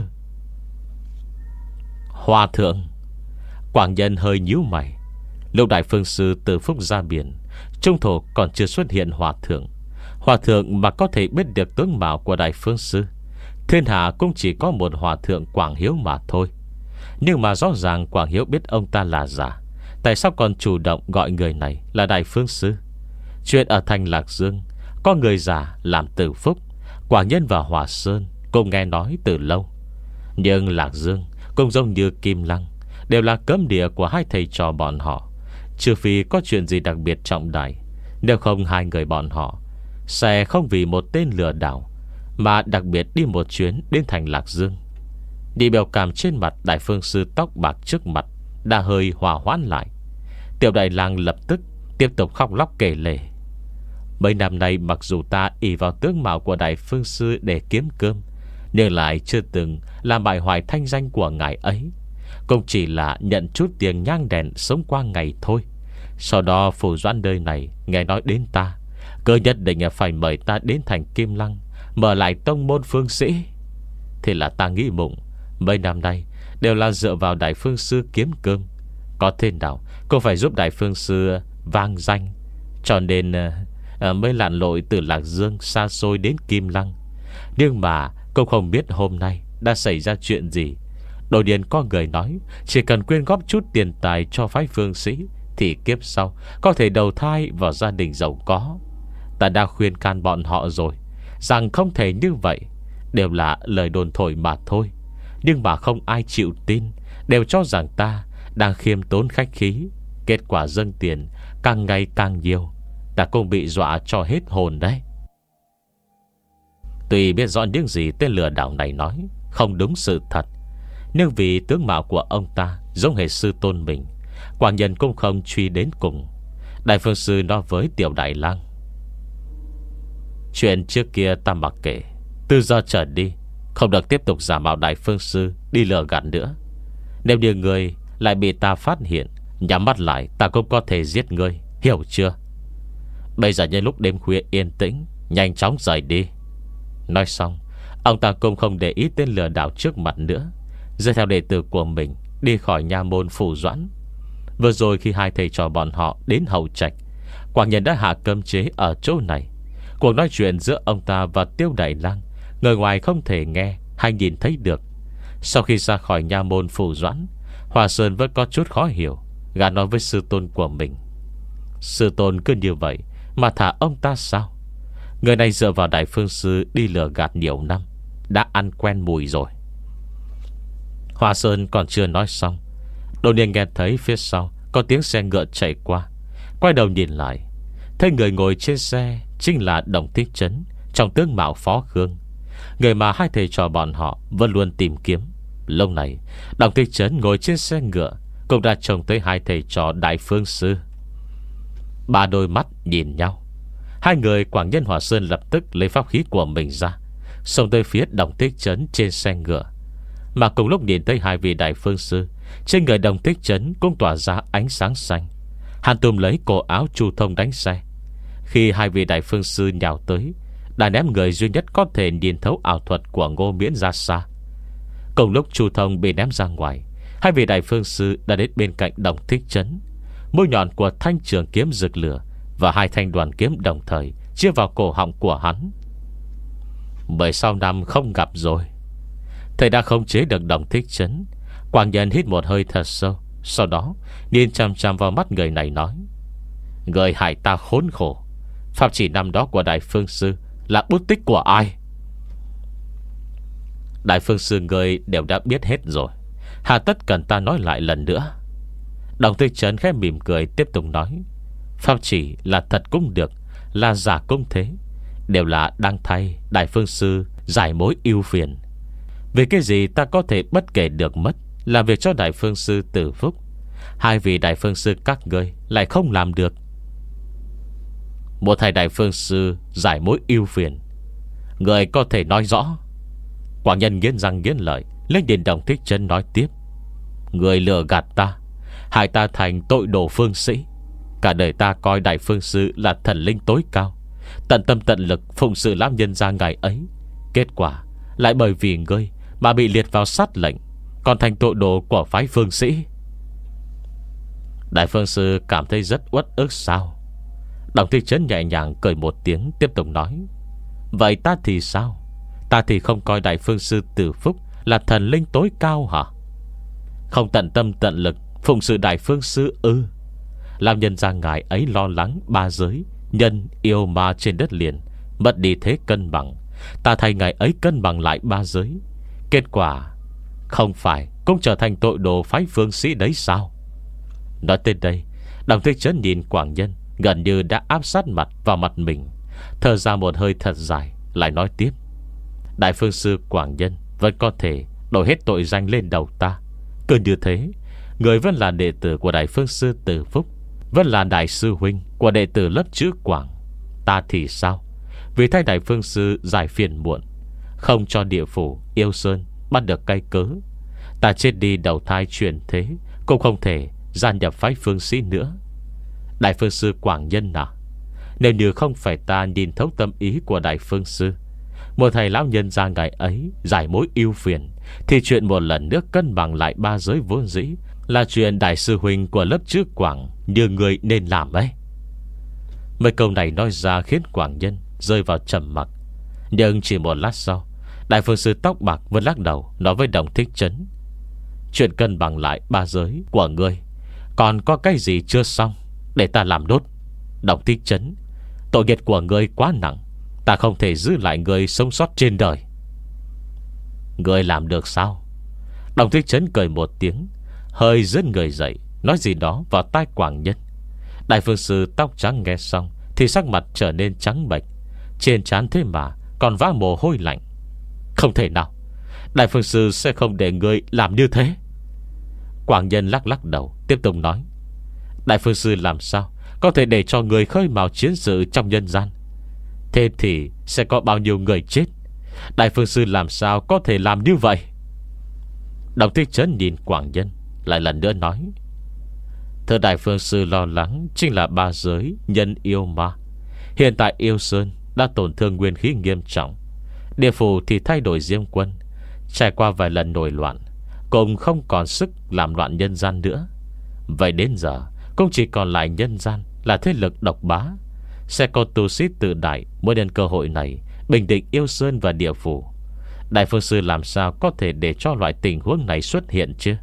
Hòa thượng? Quảng Nhân hơi nhíu mày. Lúc đại phương sư Từ Phúc ra biển, trung thổ còn chưa xuất hiện hòa thượng. Hòa thượng mà có thể biết được tướng mạo của đại phương sư, thiên hạ cũng chỉ có một hòa thượng Quảng Hiếu mà thôi. Nhưng mà rõ ràng Quảng Hiếu biết ông ta là giả, tại sao còn chủ động gọi người này là đại phương sư? Chuyện ở thành Lạc Dương có người giả làm Từ Phúc, Quảng Nhân và Hòa Sơn cũng nghe nói từ lâu. Nhưng Lạc Dương cũng giống như Kim Lăng, đều là cấm địa của hai thầy trò bọn họ, trừ phi có chuyện gì đặc biệt trọng đại. Nếu không hai người bọn họ sẽ không vì một tên lừa đảo mà đặc biệt đi một chuyến đến thành Lạc Dương. Đi biểu cảm trên mặt đại phương sư tóc bạc trước mặt đã hơi hòa hoãn lại. Tiểu Đại Lang lập tức tiếp tục khóc lóc kể lể: mấy năm nay mặc dù ta ỷ vào tướng mạo của đại phương sư để kiếm cơm, nhưng lại chưa từng làm bại hoại thanh danh của ngài ấy. Cũng chỉ là nhận chút tiền nhang đèn sống qua ngày thôi. Sau đó Phù Doãn nơi này nghe nói đến ta, Cứ nhất định phải mời ta đến thành Kim Lăng, mở lại tông môn phương sĩ. Thì là ta nghĩ bụng, mấy năm nay đều là dựa vào Đại Phương Sư kiếm cơm, có thế nào cũng phải giúp Đại Phương Sư vang danh. Cho nên à, mới lặn lội từ Lạc Dương xa xôi đến Kim Lăng. Nhưng mà cũng không biết hôm nay đã xảy ra chuyện gì. Đột nhiên có người nói chỉ cần quyên góp chút tiền tài cho phái phương sĩ thì kiếp sau có thể đầu thai vào gia đình giàu có. Ta đã khuyên can bọn họ rồi rằng không thể như vậy, đều là lời đồn thổi mà thôi. Nhưng mà không ai chịu tin, đều cho rằng ta đang khiêm tốn khách khí. Kết quả dâng tiền càng ngày càng nhiều, ta cũng bị dọa cho hết hồn đấy. Tuy biết rõ những gì tên lừa đảo này nói không đúng sự thật, nhưng vì tướng mạo của ông ta giống hệt sư tôn mình, Quảng Nhân cũng không truy đến cùng. Đại Phương Sư nói với Tiểu Đại Lang: chuyện trước kia ta mặc kệ, từ giờ trở đi không được tiếp tục giả mạo Đại Phương Sư đi lừa gạt nữa. Nếu như người lại bị ta phát hiện, nhắm mắt lại ta cũng có thể giết ngươi, hiểu chưa? Bây giờ nhân lúc đêm khuya yên tĩnh, nhanh chóng rời đi. Nói xong, ông ta cũng không để ý tên lừa đảo trước mặt nữa, dẫn theo đệ tử của mình đi khỏi nha môn Phủ Doãn. Vừa rồi khi hai thầy trò bọn họ đến hậu trạch, Quảng Nhân đã hạ cấm chế ở chỗ này. Cuộc nói chuyện giữa ông ta và Tiêu Đại Lang, người ngoài không thể nghe hay nhìn thấy được. Sau khi ra khỏi nha môn Phủ Doãn, Hòa Sơn vẫn có chút khó hiểu. Gã nói với sư tôn của mình: sư tôn cứ như vậy mà thả ông ta sao? Người này dựa vào Đại Phương Sư đi lừa gạt nhiều năm, đã ăn quen mùi rồi. Hòa Sơn còn chưa nói xong, đột nhiên nghe thấy phía sau có tiếng xe ngựa chạy qua. Quay đầu nhìn lại, thấy người ngồi trên xe chính là Đồng Thích Trấn trong tướng mạo Phó Khương, người mà hai thầy trò bọn họ vẫn luôn tìm kiếm. Lúc này Đồng Thích Trấn ngồi trên xe ngựa cũng đã trông tới hai thầy trò Đại Phương Sư. Ba đôi mắt nhìn nhau. Hai người Quảng Nhân Hòa Sơn lập tức lấy pháp khí của mình ra, xông tới phía Đồng Thích Trấn trên xe ngựa. Mà cùng lúc nhìn thấy hai vị Đại Phương Sư, trên người Đồng Thích Trấn cũng tỏa ra ánh sáng xanh. Hàn Tùm lấy cổ áo Chu Thông đánh xe. Khi hai vị Đại Phương Sư nhào tới, đã ném người duy nhất có thể nhìn thấu ảo thuật của Ngô Miễn ra xa. Cùng lúc Chu Thông bị ném ra ngoài, hai vị Đại Phương Sư đã đến bên cạnh Đồng Thích Trấn. Mũi nhọn của thanh trường kiếm rực lửa và hai thanh đoàn kiếm đồng thời chia vào cổ họng của hắn. Bởi sau năm không gặp rồi, thầy đã không chế được Đồng Thích Trấn. Quảng Nhân hít một hơi thật sâu, sau đó nhìn chằm chằm vào mắt người này nói: người hại ta khốn khổ, pháp chỉ năm đó của Đại Phương Sư là bút tích của ai? Đại Phương Sư người đều đã biết hết rồi, hà tất cần ta nói lại lần nữa? Đồng Thích Trấn khẽ mỉm cười tiếp tục nói: pháp chỉ là thật cũng được, là giả cũng thế, đều là đang thay Đại Phương Sư giải mối ưu phiền. Vì cái gì ta có thể bất kể được mất, làm việc cho Đại Phương Sư tử phúc. Hai vị Đại Phương Sư các ngươi lại không làm được. Một thầy Đại Phương Sư giải mối ưu phiền, người có thể nói rõ? Quảng Nhân nghiến răng nghiến lợi lên nhìn Đồng Thích Trấn nói tiếp: người lừa gạt ta, hại ta thành tội đồ phương sĩ. Cả đời ta coi Đại Phương Sư là thần linh tối cao, tận tâm tận lực phụng sự lão nhân gia ngày ấy. Kết quả lại bởi vì ngươi mà bị liệt vào sát lệnh, còn thành tội đồ của phái phương sĩ. Đại Phương Sư cảm thấy rất uất ức sao? Đồng Thích Trấn nhẹ nhàng cười một tiếng tiếp tục nói: vậy ta thì sao? Ta thì không coi Đại Phương Sư Tử Phúc là thần linh tối cao hả? Không tận tâm tận lực phụng sự Đại Phương Sư ư? Làm nhân ra ngài ấy lo lắng ba giới nhân yêu ma trên đất liền mất đi thế cân bằng, ta thay ngài ấy cân bằng lại ba giới. Kết quả không phải cũng trở thành tội đồ phái phương sĩ đấy sao? Nói tới đây, Đồng Thích Trấn nhìn Quảng Nhân gần như đã áp sát mặt vào mặt mình, thở ra một hơi thật dài, lại nói tiếp: Đại Phương Sư Quảng Nhân vẫn có thể đổi hết tội danh lên đầu ta. Cứ như thế, người vẫn là đệ tử của Đại Phương Sư Tử Phúc, vẫn là đại sư huynh của đệ tử lớp chữ Quảng. Ta thì sao? Vì thay Đại Phương Sư giải phiền muộn, không cho địa phủ Yêu Sơn bắt được cây cớ, ta chết đi đầu thai chuyển thế cũng không thể gia nhập phái phương sĩ nữa. Đại Phương Sư Quảng Nhân à, Nếu như không phải ta nhìn thấu tâm ý của Đại Phương Sư, một thầy lão nhân ra ngày ấy giải mối ưu phiền, thì chuyện một lần nữa cân bằng lại ba giới vốn dĩ là chuyện Đại sư huynh của lớp trước Quảng như người nên làm ấy. Mấy câu này nói ra khiến Quảng Nhân rơi vào trầm mặc. Nhưng chỉ một lát sau, Đại Phương Sư tóc bạc vẫn lắc đầu nói với Đồng Thích Trấn: chuyện cân bằng lại ba giới của ngươi còn có cái gì chưa xong để ta làm nốt. Đồng Thích Trấn, tội nghiệp của ngươi quá nặng, ta không thể giữ lại ngươi sống sót trên đời. Ngươi làm được sao? Đồng Thích Trấn cười một tiếng, hơi dẫn người dậy, nói gì đó vào tai Quảng Nhân. Đại Phương Sư tóc trắng nghe xong thì sắc mặt trở nên trắng bệch, trên trán thế mà còn vã mồ hôi lạnh. Không thể nào, Đại Phương Sư sẽ không để ngươi làm như thế. Quảng Nhân lắc lắc đầu, tiếp tục nói: Đại Phương Sư làm sao có thể để cho người khơi mào chiến sự trong nhân gian? Thế thì sẽ có bao nhiêu người chết? Đại Phương Sư làm sao có thể làm như vậy? Đồng Thích Trấn nhìn Quảng Nhân, lại lần nữa nói: Thưa Đại Phương Sư lo lắng chính là ba giới nhân yêu ma. Hiện tại Yêu Sơn đã tổn thương nguyên khí nghiêm trọng, địa phủ thì thay đổi diêm quân, trải qua vài lần nổi loạn, cũng không còn sức làm loạn nhân gian nữa. Vậy đến giờ cũng chỉ còn lại nhân gian là thế lực độc bá. Sẽ có tu sĩ tự đại mới nhân cơ hội này bình định Yêu Sơn và địa phủ. Đại Phương Sư làm sao có thể để cho loại tình huống này xuất hiện chứ?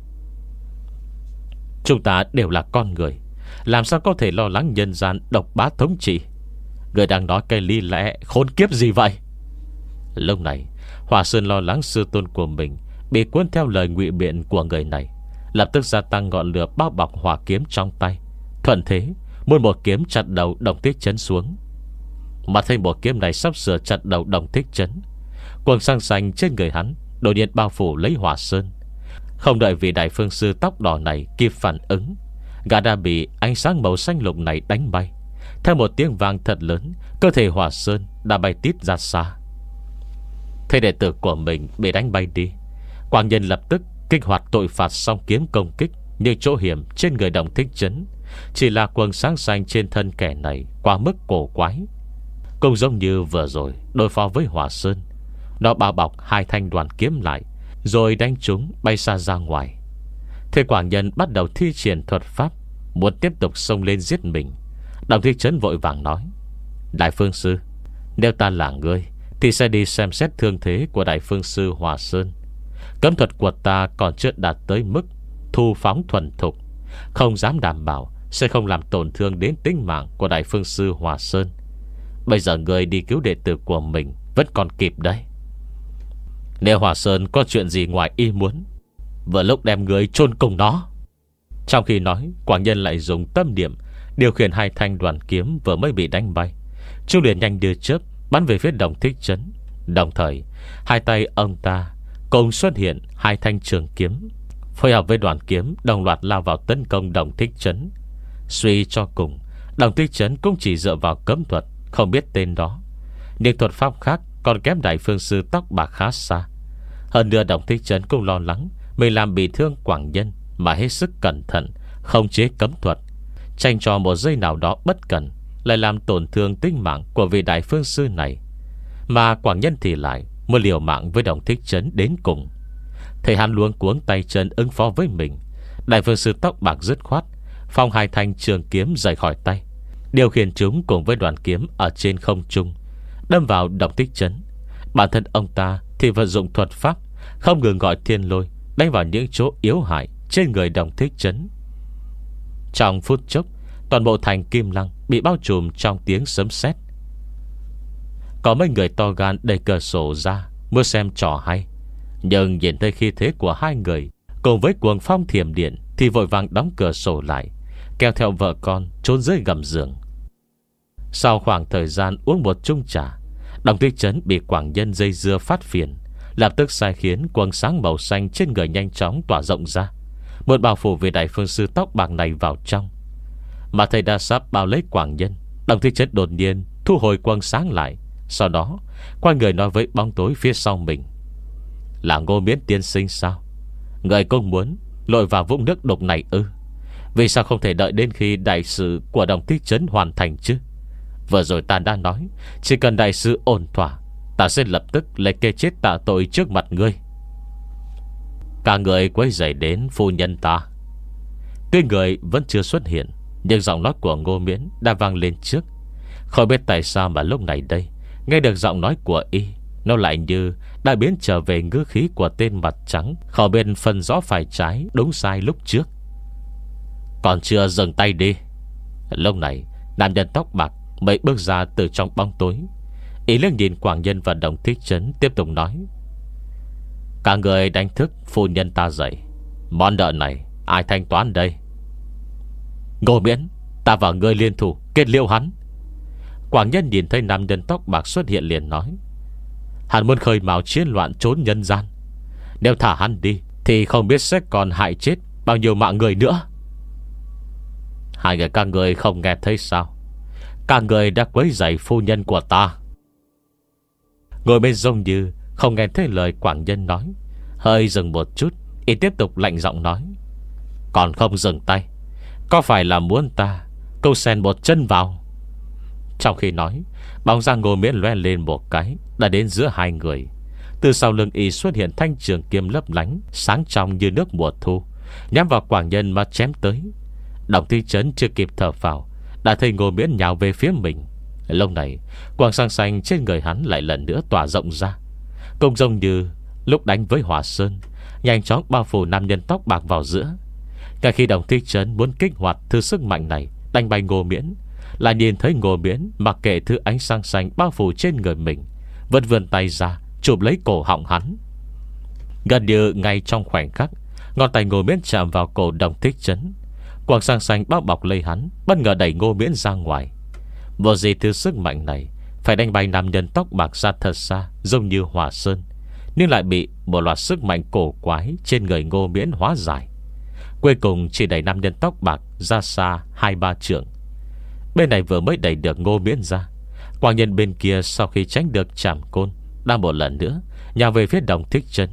Chúng ta đều là con người, làm sao có thể lo lắng nhân gian độc bá thống trị? Người đang nói cái lý lẽ khốn kiếp gì vậy? Lúc này Hòa Sơn lo lắng sư tôn của mình bị cuốn theo lời ngụy biện của người này, lập tức gia tăng ngọn lửa bao bọc hỏa kiếm trong tay, thuận thế muốn một kiếm chặt đầu Đồng Thích Trấn xuống. Mà thấy một kiếm này sắp sửa chặt đầu Đồng Thích Trấn, quần sang xanh trên người hắn đột nhiên bao phủ lấy Hòa Sơn. Không đợi vị Đại Phương Sư tóc đỏ này kịp phản ứng, gã đã bị ánh sáng màu xanh lục này đánh bay. Theo một tiếng vang thật lớn, cơ thể Hòa Sơn đã bay tít ra xa. Thấy đệ tử của mình bị đánh bay đi, Quảng Nhân lập tức kích hoạt tội phạt song kiếm công kích. Nhưng chỗ hiểm trên người Đồng Thích Trấn chỉ là quần sáng xanh trên thân kẻ này quá mức cổ quái, cũng giống như vừa rồi đối phó với Hòa Sơn. Nó bao bọc hai thanh đoàn kiếm lại, rồi đánh chúng bay xa ra ngoài. Thế Quảng Nhân bắt đầu thi triển thuật pháp, muốn tiếp tục xông lên giết mình. Đồng Thích Trấn vội vàng nói: Đại Phương Sư, nếu ta là ngươi thì sẽ đi xem xét thương thế của Đại Phương Sư Hòa Sơn. Cấm thuật của ta còn chưa đạt tới mức thu phóng thuần thục, không dám đảm bảo sẽ không làm tổn thương đến tính mạng của Đại Phương Sư Hòa Sơn. Bây giờ ngươi đi cứu đệ tử của mình vẫn còn kịp đấy. Nếu Hòa Sơn có chuyện gì ngoài ý muốn, vừa lúc đem ngươi chôn cùng nó. Trong khi nói, Quảng Nhân lại dùng tâm điểm điều khiển hai thanh đoàn kiếm vừa mới bị đánh bay. Trung liền nhanh như chớp bắn về phía Đồng Thích Trấn. Đồng thời hai tay ông ta cùng xuất hiện hai thanh trường kiếm, phối hợp với đoàn kiếm đồng loạt lao vào tấn công Đồng Thích Trấn. Suy cho cùng, Đồng Thích Trấn cũng chỉ dựa vào cấm thuật không biết tên đó, nhưng thuật pháp khác còn kém Đại Phương Sư tóc bạc khá xa. Hơn nữa Đồng Thích Trấn cũng lo lắng mình làm bị thương Quảng Nhân, mà hết sức cẩn thận không chế cấm thuật, tranh cho một giây nào đó bất cẩn lại làm tổn thương tính mạng của vị Đại Phương Sư này. Mà Quảng Nhân thì lại muốn liều mạng với Đồng Thích Trấn đến cùng. Thấy hắn luống cuống tay chân ứng phó với mình, Đại Phương Sư tóc bạc dứt khoát phong hai thanh trường kiếm rời khỏi tay, điều khiển chúng cùng với đoàn kiếm ở trên không trung đâm vào Đồng Thích Trấn. Bản thân ông ta thì vận dụng thuật pháp không ngừng gọi thiên lôi đánh vào những chỗ yếu hại trên người Đồng Thích Trấn. Trong phút chốc, toàn bộ thành Kim Lăng bị bao trùm trong tiếng sấm sét. Có mấy người to gan đẩy cửa sổ ra muốn xem trò hay, nhưng nhìn thấy khí thế của hai người cùng với cuồng phong thiểm điện thì vội vàng đóng cửa sổ lại, kéo theo vợ con trốn dưới gầm giường. Sau khoảng thời gian uống một chung trà, Đồng Thích Trấn bị Quảng Nhân dây dưa phát phiền, lập tức sai khiến quần sáng màu xanh trên người nhanh chóng tỏa rộng ra, muốn bao phủ về Đại Phương Sư tóc bạc này vào trong. Mà thầy đã sắp bao lấy Quảng Nhân, Đồng Thích Trấn đột nhiên thu hồi quần sáng lại, sau đó quay người nói với bóng tối phía sau mình: Là Ngô Miễn tiên sinh sao? Người cũng muốn lội vào vũng nước đục này ư? Vì sao không thể đợi đến khi đại sự của Đồng Thích Trấn hoàn thành chứ? Vừa rồi ta đã nói, chỉ cần đại sư ổn thỏa, ta sẽ lập tức lấy kê chết tạ tội trước mặt ngươi. Cả người quấy rầy đến phu nhân ta. Tuy người vẫn chưa xuất hiện, nhưng giọng nói của Ngô Miễn đã vang lên trước. Không biết tại sao mà lúc này đây, nghe được giọng nói của y, nó lại như đã biến trở về ngữ khí của tên mặt trắng, khỏi bên phân rõ phải trái đúng sai lúc trước. Còn chưa dừng tay đi. Lúc này nam nhân tóc bạc mới bước ra từ trong bóng tối. Ý liếc nhìn Quảng Nhân và Đồng Thích Trấn, tiếp tục nói: Cả người đánh thức phu nhân ta dậy, món nợ này ai thanh toán đây? Ngô Miễn, ta và ngươi liên thủ kết liễu hắn. Quảng Nhân nhìn thấy nam nhân tóc bạc xuất hiện liền nói: Hắn muốn khơi mào chiến loạn trốn nhân gian. Nếu thả hắn đi thì không biết sẽ còn hại chết bao nhiêu mạng người nữa. Hai người các người không nghe thấy sao? Các người đã quấy rầy phu nhân của ta. Ngồi bên giống như không nghe thấy lời Quảng Nhân nói, hơi dừng một chút, y tiếp tục lạnh giọng nói: Còn không dừng tay, có phải là muốn ta câu sen một chân vào? Trong khi nói, bóng dáng Ngô Miễn loe lên một cái, đã đến giữa hai người. Từ sau lưng y xuất hiện thanh trường kiếm lấp lánh, sáng trong như nước mùa thu, nhắm vào Quảng Nhân mà chém tới. Đồng Thích Trấn chưa kịp thở phào, đã thấy Ngô Miễn nhào về phía mình. Lúc này quang sang xanh trên người hắn lại lần nữa tỏa rộng ra, cũng giống như lúc đánh với Hỏa Sơn, nhanh chóng bao phủ nam nhân tóc bạc vào giữa. Ngay khi Đồng Thích Trấn muốn kích hoạt thứ sức mạnh này đánh bay Ngô Miễn, là nhìn thấy Ngô Miễn mặc kệ thứ ánh sáng xanh bao phủ trên người mình, vẫn vươn tay ra chụp lấy cổ họng hắn. Gần như ngay trong khoảnh khắc, ngón tay Ngô Miễn chạm vào cổ Đồng Thích Trấn. Quang sang xanh bao bọc lấy hắn, bất ngờ đẩy Ngô Miễn ra ngoài. Vô gì thứ sức mạnh này phải đánh bay nam nhân tóc bạc ra thật xa, giống như Hỏa Sơn, nhưng lại bị một loạt sức mạnh cổ quái trên người Ngô Miễn hóa giải. Cuối cùng chỉ đẩy nam nhân tóc bạc ra xa hai ba trượng. Bên này vừa mới đẩy được Ngô Miễn ra, Quang Nhân bên kia sau khi tránh được chảm côn, đang một lần nữa nhào về phía Đồng Thích Trấn.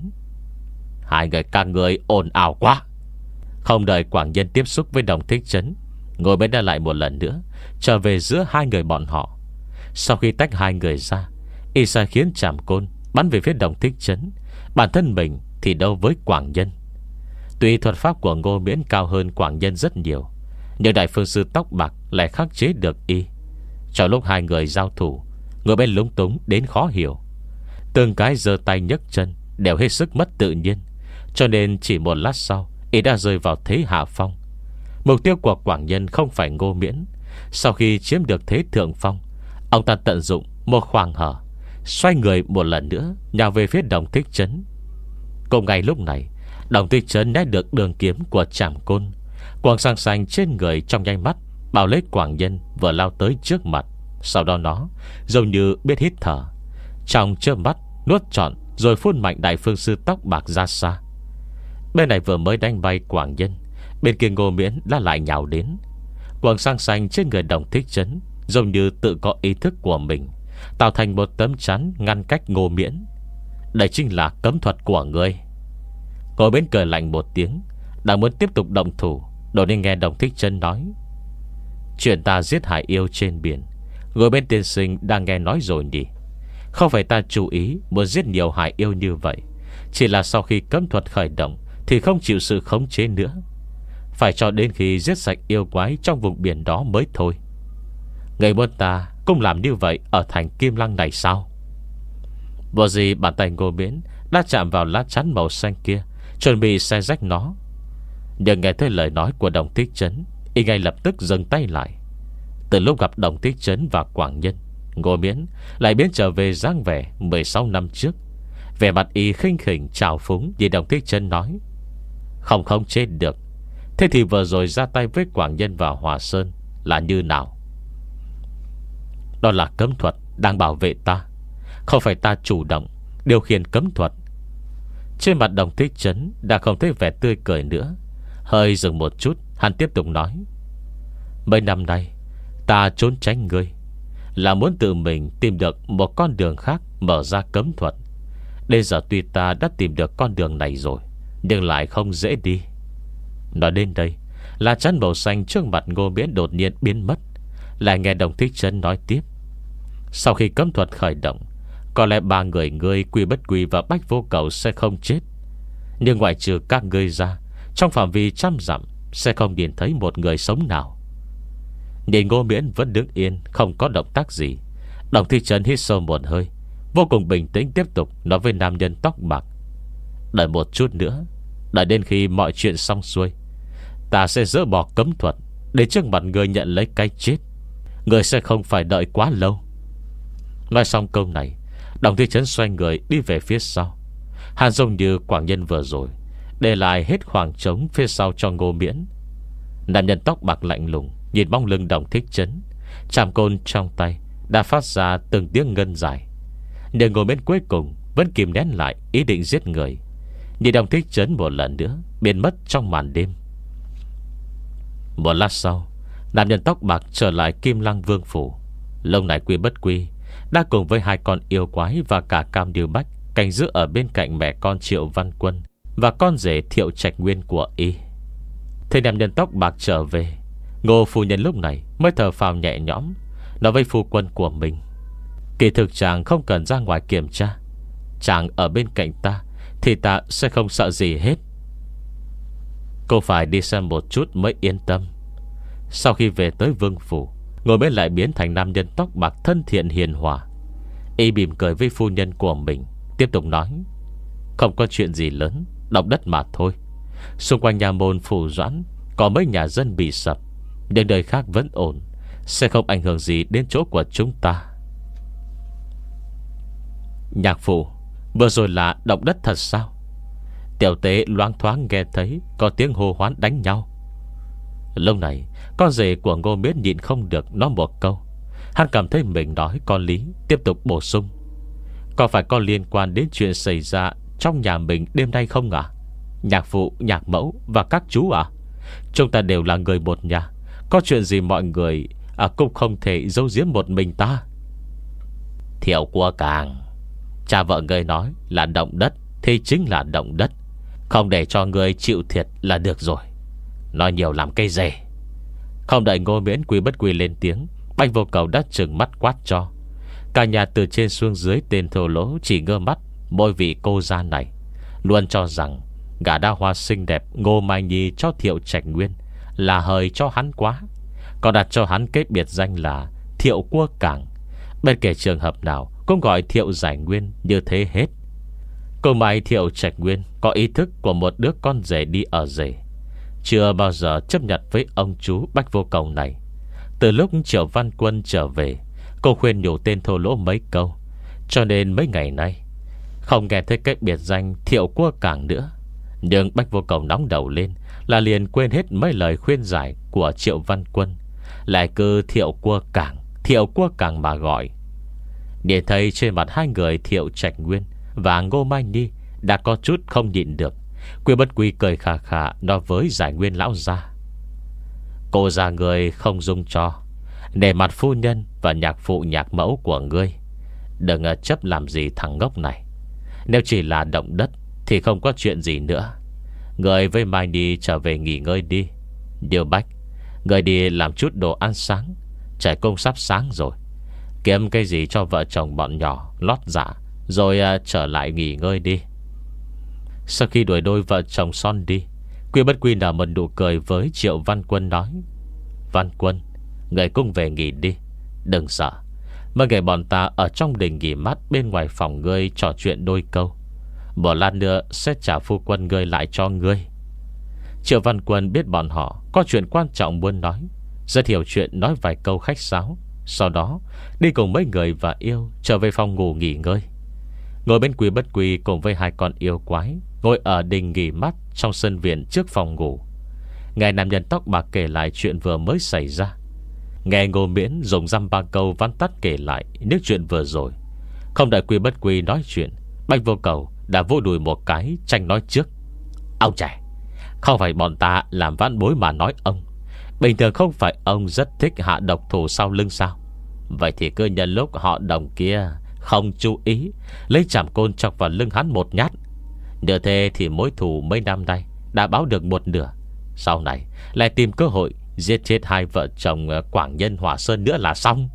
Hai người các người ồn ào quá. Không đợi Quảng Nhân tiếp xúc với Đồng Thích Trấn, Ngô Miễn đã lại một lần nữa trở về giữa hai người bọn họ. Sau khi tách hai người ra, y sai khiến chảm côn bắn về phía Đồng Thích Trấn. Bản thân mình thì đâu với Quảng Nhân. Tuy thuật pháp của Ngô Miễn cao hơn Quảng Nhân rất nhiều, nhưng đại phương sư tóc bạc lại khắc chế được y. Trong lúc hai người giao thủ, người bên lúng túng đến khó hiểu, từng cái giơ tay nhấc chân đều hết sức mất tự nhiên, cho nên chỉ một lát sau y đã rơi vào thế hạ phong. Mục tiêu của Quảng Nhân không phải Ngô Miễn. Sau khi chiếm được thế thượng phong, ông ta tận dụng một khoảng hở, xoay người một lần nữa nhào về phía Đồng Thích Trấn. Cùng ngày lúc này, Đồng Thích Trấn né được đường kiếm của trảm côn. Quang sang xanh trên người trong nháy mắt bảo lấy Quảng Nhân vừa lao tới trước mặt. Sau đó nó giống như biết hít thở, trong chớp mắt nuốt trọn rồi phun mạnh đại phương sư tóc bạc ra xa. Bên này vừa mới đánh bay Quảng Nhân, bên kia Ngô Miễn đã lại nhào đến. Quang sang xanh trên người Đồng Thích Trấn giống như tự có ý thức của mình, tạo thành một tấm chắn ngăn cách Ngô Miễn. Đây chính là cấm thuật của ngươi. Ngô Miễn cười lạnh một tiếng, đang muốn tiếp tục động thủ, đột nhiên nghe Đồng Thích Trấn nói: Chuyện ta giết hải yêu trên biển, Ngô Miễn tiên sinh đang nghe nói rồi nhỉ? Không phải ta chú ý muốn giết nhiều hải yêu như vậy, chỉ là sau khi cấm thuật khởi động thì không chịu sự khống chế nữa, phải cho đến khi giết sạch yêu quái trong vùng biển đó mới thôi. Người muốn ta cũng làm như vậy ở thành Kim Lăng này sao? Vô gì bàn tay Ngô Miễn đã chạm vào lá chắn màu xanh kia, chuẩn bị xé rách nó. Nhưng nghe thấy lời nói của Đồng Thích Trấn, y ngay lập tức dừng tay lại. Từ lúc gặp Đồng Thích Trấn và Quảng Nhân, Ngô Miễn lại biến trở về dáng vẻ mười sáu năm trước. Vẻ mặt y khinh khỉnh trào phúng vì Đồng Thích Trấn nói: Không không chết được. Thế thì vừa rồi ra tay với Quảng Nhân và Hòa Sơn là như nào? Đó là cấm thuật đang bảo vệ ta, không phải ta chủ động điều khiển cấm thuật. Trên mặt Đồng Thích Trấn đã không thấy vẻ tươi cười nữa. Hơi dừng một chút, hắn tiếp tục nói: Mấy năm nay ta trốn tránh ngươi là muốn tự mình tìm được một con đường khác mở ra cấm thuật. Đến giờ tuy ta đã tìm được con đường này rồi, nhưng lại không dễ đi. Nói đến đây, lá chắn màu xanh trước mặt Ngô Miễn đột nhiên biến mất. lại nghe Đồng Thích Trấn nói tiếp. Sau khi cấm thuật khởi động, có lẽ ba người ngươi Quy Bất Quy và Bách Vô Cầu sẽ không chết. Nhưng ngoại trừ các ngươi ra, trong phạm vi trăm dặm sẽ không nhìn thấy một người sống nào. Nhìn Ngô Miễn vẫn đứng yên, không có động tác gì, Đồng Thích Trấn hít sâu một hơi, vô cùng bình tĩnh tiếp tục nói với nam nhân tóc bạc. Đợi một chút nữa, đợi đến khi mọi chuyện xong xuôi, ta sẽ dỡ bỏ cấm thuật, để trước mặt người nhận lấy cái chết. Người sẽ không phải đợi quá lâu. Nói xong câu này, Đồng Thích Trấn xoay người đi về phía sau. Hàn giống như quảng nhân vừa rồi, để lại hết khoảng trống phía sau cho Ngô Miễn. Nam nhân tóc bạc lạnh lùng nhìn bóng lưng Đồng Thích Trấn, tràm côn trong tay đã phát ra từng tiếng ngân dài. Nhưng Ngô Miễn cuối cùng vẫn kìm nén lại ý định giết người. Nhìn Đồng Thích Trấn một lần nữa biến mất trong màn đêm. Một lát sau, nam nhân tóc bạc trở lại Kim Lăng Vương phủ. Lúc này Quy Bất Quy đã cùng với hai con yêu quái và cả Cam Điêu Bách canh giữ ở bên cạnh mẹ con Triệu Văn Quân và con rể Thiệu Trạch Nguyên của y. Thấy nam nhân tóc bạc trở về, Ngô phu nhân lúc này mới thở phào nhẹ nhõm, nói với phu quân của mình: kỳ thực chàng không cần ra ngoài kiểm tra, chàng ở bên cạnh ta thì ta sẽ không sợ gì hết. Cô phải đi xem một chút mới yên tâm. Sau khi về tới vương phủ, Ngô Miễn lại biến thành nam nhân tóc bạc thân thiện hiền hòa. Y mỉm cười với phu nhân của mình, tiếp tục nói: không có chuyện gì lớn, động đất mà thôi. Xung quanh nhà môn phủ Doãn có mấy nhà dân bị sập, nhưng đời khác vẫn ổn, sẽ không ảnh hưởng gì đến chỗ của chúng ta. Nhạc phụ, vừa rồi là động đất thật sao? Tiểu tế loáng thoáng nghe thấy có tiếng hô hoán đánh nhau. Lúc này con rể của Ngô Miễn nhịn không được nói một câu. Hắn cảm thấy mình nói có lý, tiếp tục bổ sung: có phải có liên quan đến chuyện xảy ra trong nhà mình đêm nay không ạ? À? Nhạc phụ, nhạc mẫu và các chú ạ, à? Chúng ta đều là người một nhà, có chuyện gì mọi người à, cũng không thể giấu giếm một mình ta. Thiệu Cua Càng, cha vợ người nói là động đất thì chính là động đất, không để cho người chịu thiệt là được rồi. Nói nhiều làm cây rể. Không đợi Ngô Miễn Quy Bất Quy lên tiếng, Bách Vô Cầu đã trừng mắt quát cho. Cả nhà từ trên xuống dưới tên thô lỗ chỉ ngơ mắt mỗi vị cô gia này, luôn cho rằng gả đa hoa xinh đẹp Ngô Mai Nhi cho Thiệu Trạch Nguyên là hời cho hắn quá, còn đặt cho hắn kết biệt danh là Thiệu Cua Càng. Bên kể trường hợp nào cũng gọi Thiệu Giải Nguyên như thế hết. Cô Mai Thiệu Trạch Nguyên có ý thức của một đứa con rể đi ở rể, chưa bao giờ chấp nhận với ông chú Bách Vô Cầu này. Từ lúc Triệu Văn Quân trở về, cô khuyên nhủ tên thô lỗ mấy câu, cho nên mấy ngày nay không nghe thấy cái biệt danh Thiệu Cua Càng nữa. Nhưng Bách Vô Cầu nóng đầu lên là liền quên hết mấy lời khuyên giải của Triệu Văn Quân, lại cứ Thiệu Cua Càng, Thiệu Cua Càng mà gọi. Để thấy trên mặt hai người Thiệu Trạch Nguyên và Ngô Mai Nhi đã có chút không nhịn được, Quy Bất Quy cười khà khà nói với Giải Nguyên lão gia: cô già người không dung cho, để mặt phu nhân và nhạc phụ nhạc mẫu của ngươi, đừng chấp làm gì thằng ngốc này. Nếu chỉ là động đất thì không có chuyện gì nữa. Người với Mai Nhi trở về nghỉ ngơi đi. Điều Bách, người đi làm chút đồ ăn sáng, trời cũng sắp sáng rồi. Kiếm cái gì cho vợ chồng bọn nhỏ lót dạ, rồi uh, trở lại nghỉ ngơi đi. Sau khi đuổi đôi vợ chồng son đi, Quy Bất Quy nở một nụ cười với Triệu Văn Quân nói: Văn Quân, người cũng về nghỉ đi, đừng sợ. Mấy ngày bọn ta ở trong đình nghỉ mát bên ngoài phòng ngươi trò chuyện đôi câu. Một lát nữa sẽ trả phu quân ngươi lại cho ngươi. Triệu Văn Quân biết bọn họ có chuyện quan trọng muốn nói, rất hiểu chuyện, nói vài câu khách sáo, sau đó đi cùng mấy người và yêu trở về phòng ngủ nghỉ ngơi. Ngồi bên Quy Bất Quy cùng với hai con yêu quái ngồi ở đình nghỉ mát trong sân viện trước phòng ngủ, nghe nam nhân tóc bạc kể lại chuyện vừa mới xảy ra. Nghe Ngô Miễn dùng dăm ba câu vắn tắt kể lại những chuyện vừa rồi. Không đợi Quy Bất Quy nói chuyện, Bách Vô Cầu đã vô đùi một cái tranh nói trước: ông trẻ, không phải bọn ta làm vãn bối mà nói ông. Bình thường không phải ông rất thích hạ độc thủ sau lưng sao? Vậy thì cứ nhân lúc họ đồng kia không chú ý, lấy chảm côn chọc vào lưng hắn một nhát. Nhờ thế thì mối thù mấy năm nay đã báo được một nửa. Sau này lại tìm cơ hội Giết chết hai vợ chồng Quảng Nhân Hỏa Sơn nữa là xong.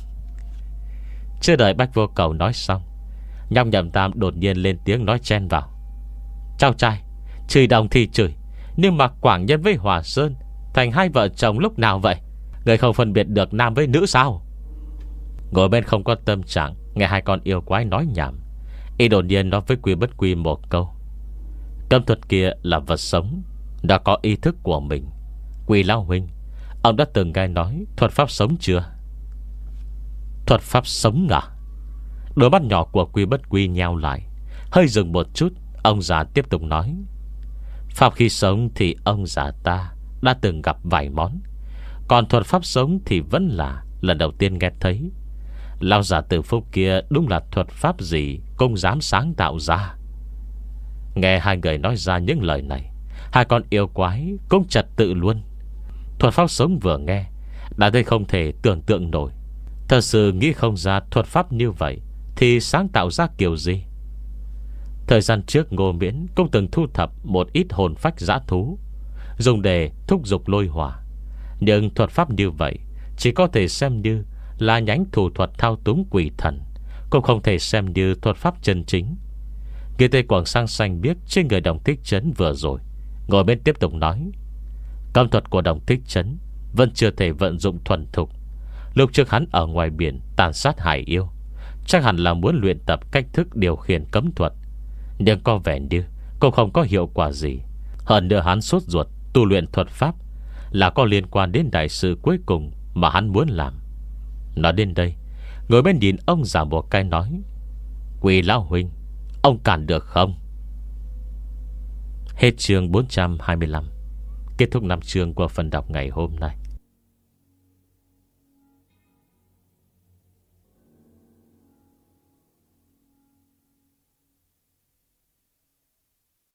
Chưa đợi Bách Vô Cầu nói xong, Nhong Nhậm Tam đột nhiên lên tiếng nói chen vào: Cháu trai, chửi đồng thì chửi, nhưng mà Quảng Nhân với Hỏa Sơn thành hai vợ chồng lúc nào vậy? Người không phân biệt được nam với nữ sao? Ngồi bên không có tâm trạng nghe hai con yêu quái nói nhảm, y đột nhiên nói với Quy Bất Quy một câu: Cấm thuật kia là vật sống, đã có ý thức của mình. Quy lão huynh, ông đã từng nghe nói thuật pháp sống chưa? Thuật pháp sống à? Đôi mắt nhỏ của Quy Bất Quy nheo lại, hơi dừng một chút. Ông già tiếp tục nói: Pháp khi sống thì ông già ta đã từng gặp vài món, còn thuật pháp sống thì vẫn là lần đầu tiên nghe thấy. Lão già Từ Phúc kia đúng là thuật pháp gì cũng dám sáng tạo ra. Nghe hai người nói ra những lời này, hai con yêu quái cũng trật tự luôn. Thuật pháp sống vừa nghe đã thấy không thể tưởng tượng nổi. Thật sự nghĩ không ra thuật pháp như vậy thì sáng tạo ra kiểu gì. Thời gian trước Ngô Miễn cũng từng thu thập một ít hồn phách dã thú, dùng để thúc giục lôi hỏa. Nhưng thuật pháp như vậy chỉ có thể xem như là nhánh thủ thuật thao túng quỷ thần, cũng không thể xem như thuật pháp chân chính. Người Tây Quảng Sang Xanh biết trên người Đồng Thích Trấn vừa rồi, ngồi bên tiếp tục nói: Cấm thuật của Đồng Thích Trấn vẫn chưa thể vận dụng thuần thục. Lúc trước hắn ở ngoài biển tàn sát hải yêu, chắc hẳn là muốn luyện tập cách thức điều khiển cấm thuật, nhưng có vẻ như cũng không có hiệu quả gì. Hơn nữa hắn sốt ruột tu luyện thuật pháp là có liên quan đến đại sự cuối cùng mà hắn muốn làm. Nói đến đây, ngồi bên nhìn ông già một cái nói: Quỳ lão huynh, ông cản được không? Hết chương bốn trăm hai mươi lăm. Kết thúc năm chương của phần đọc ngày hôm nay.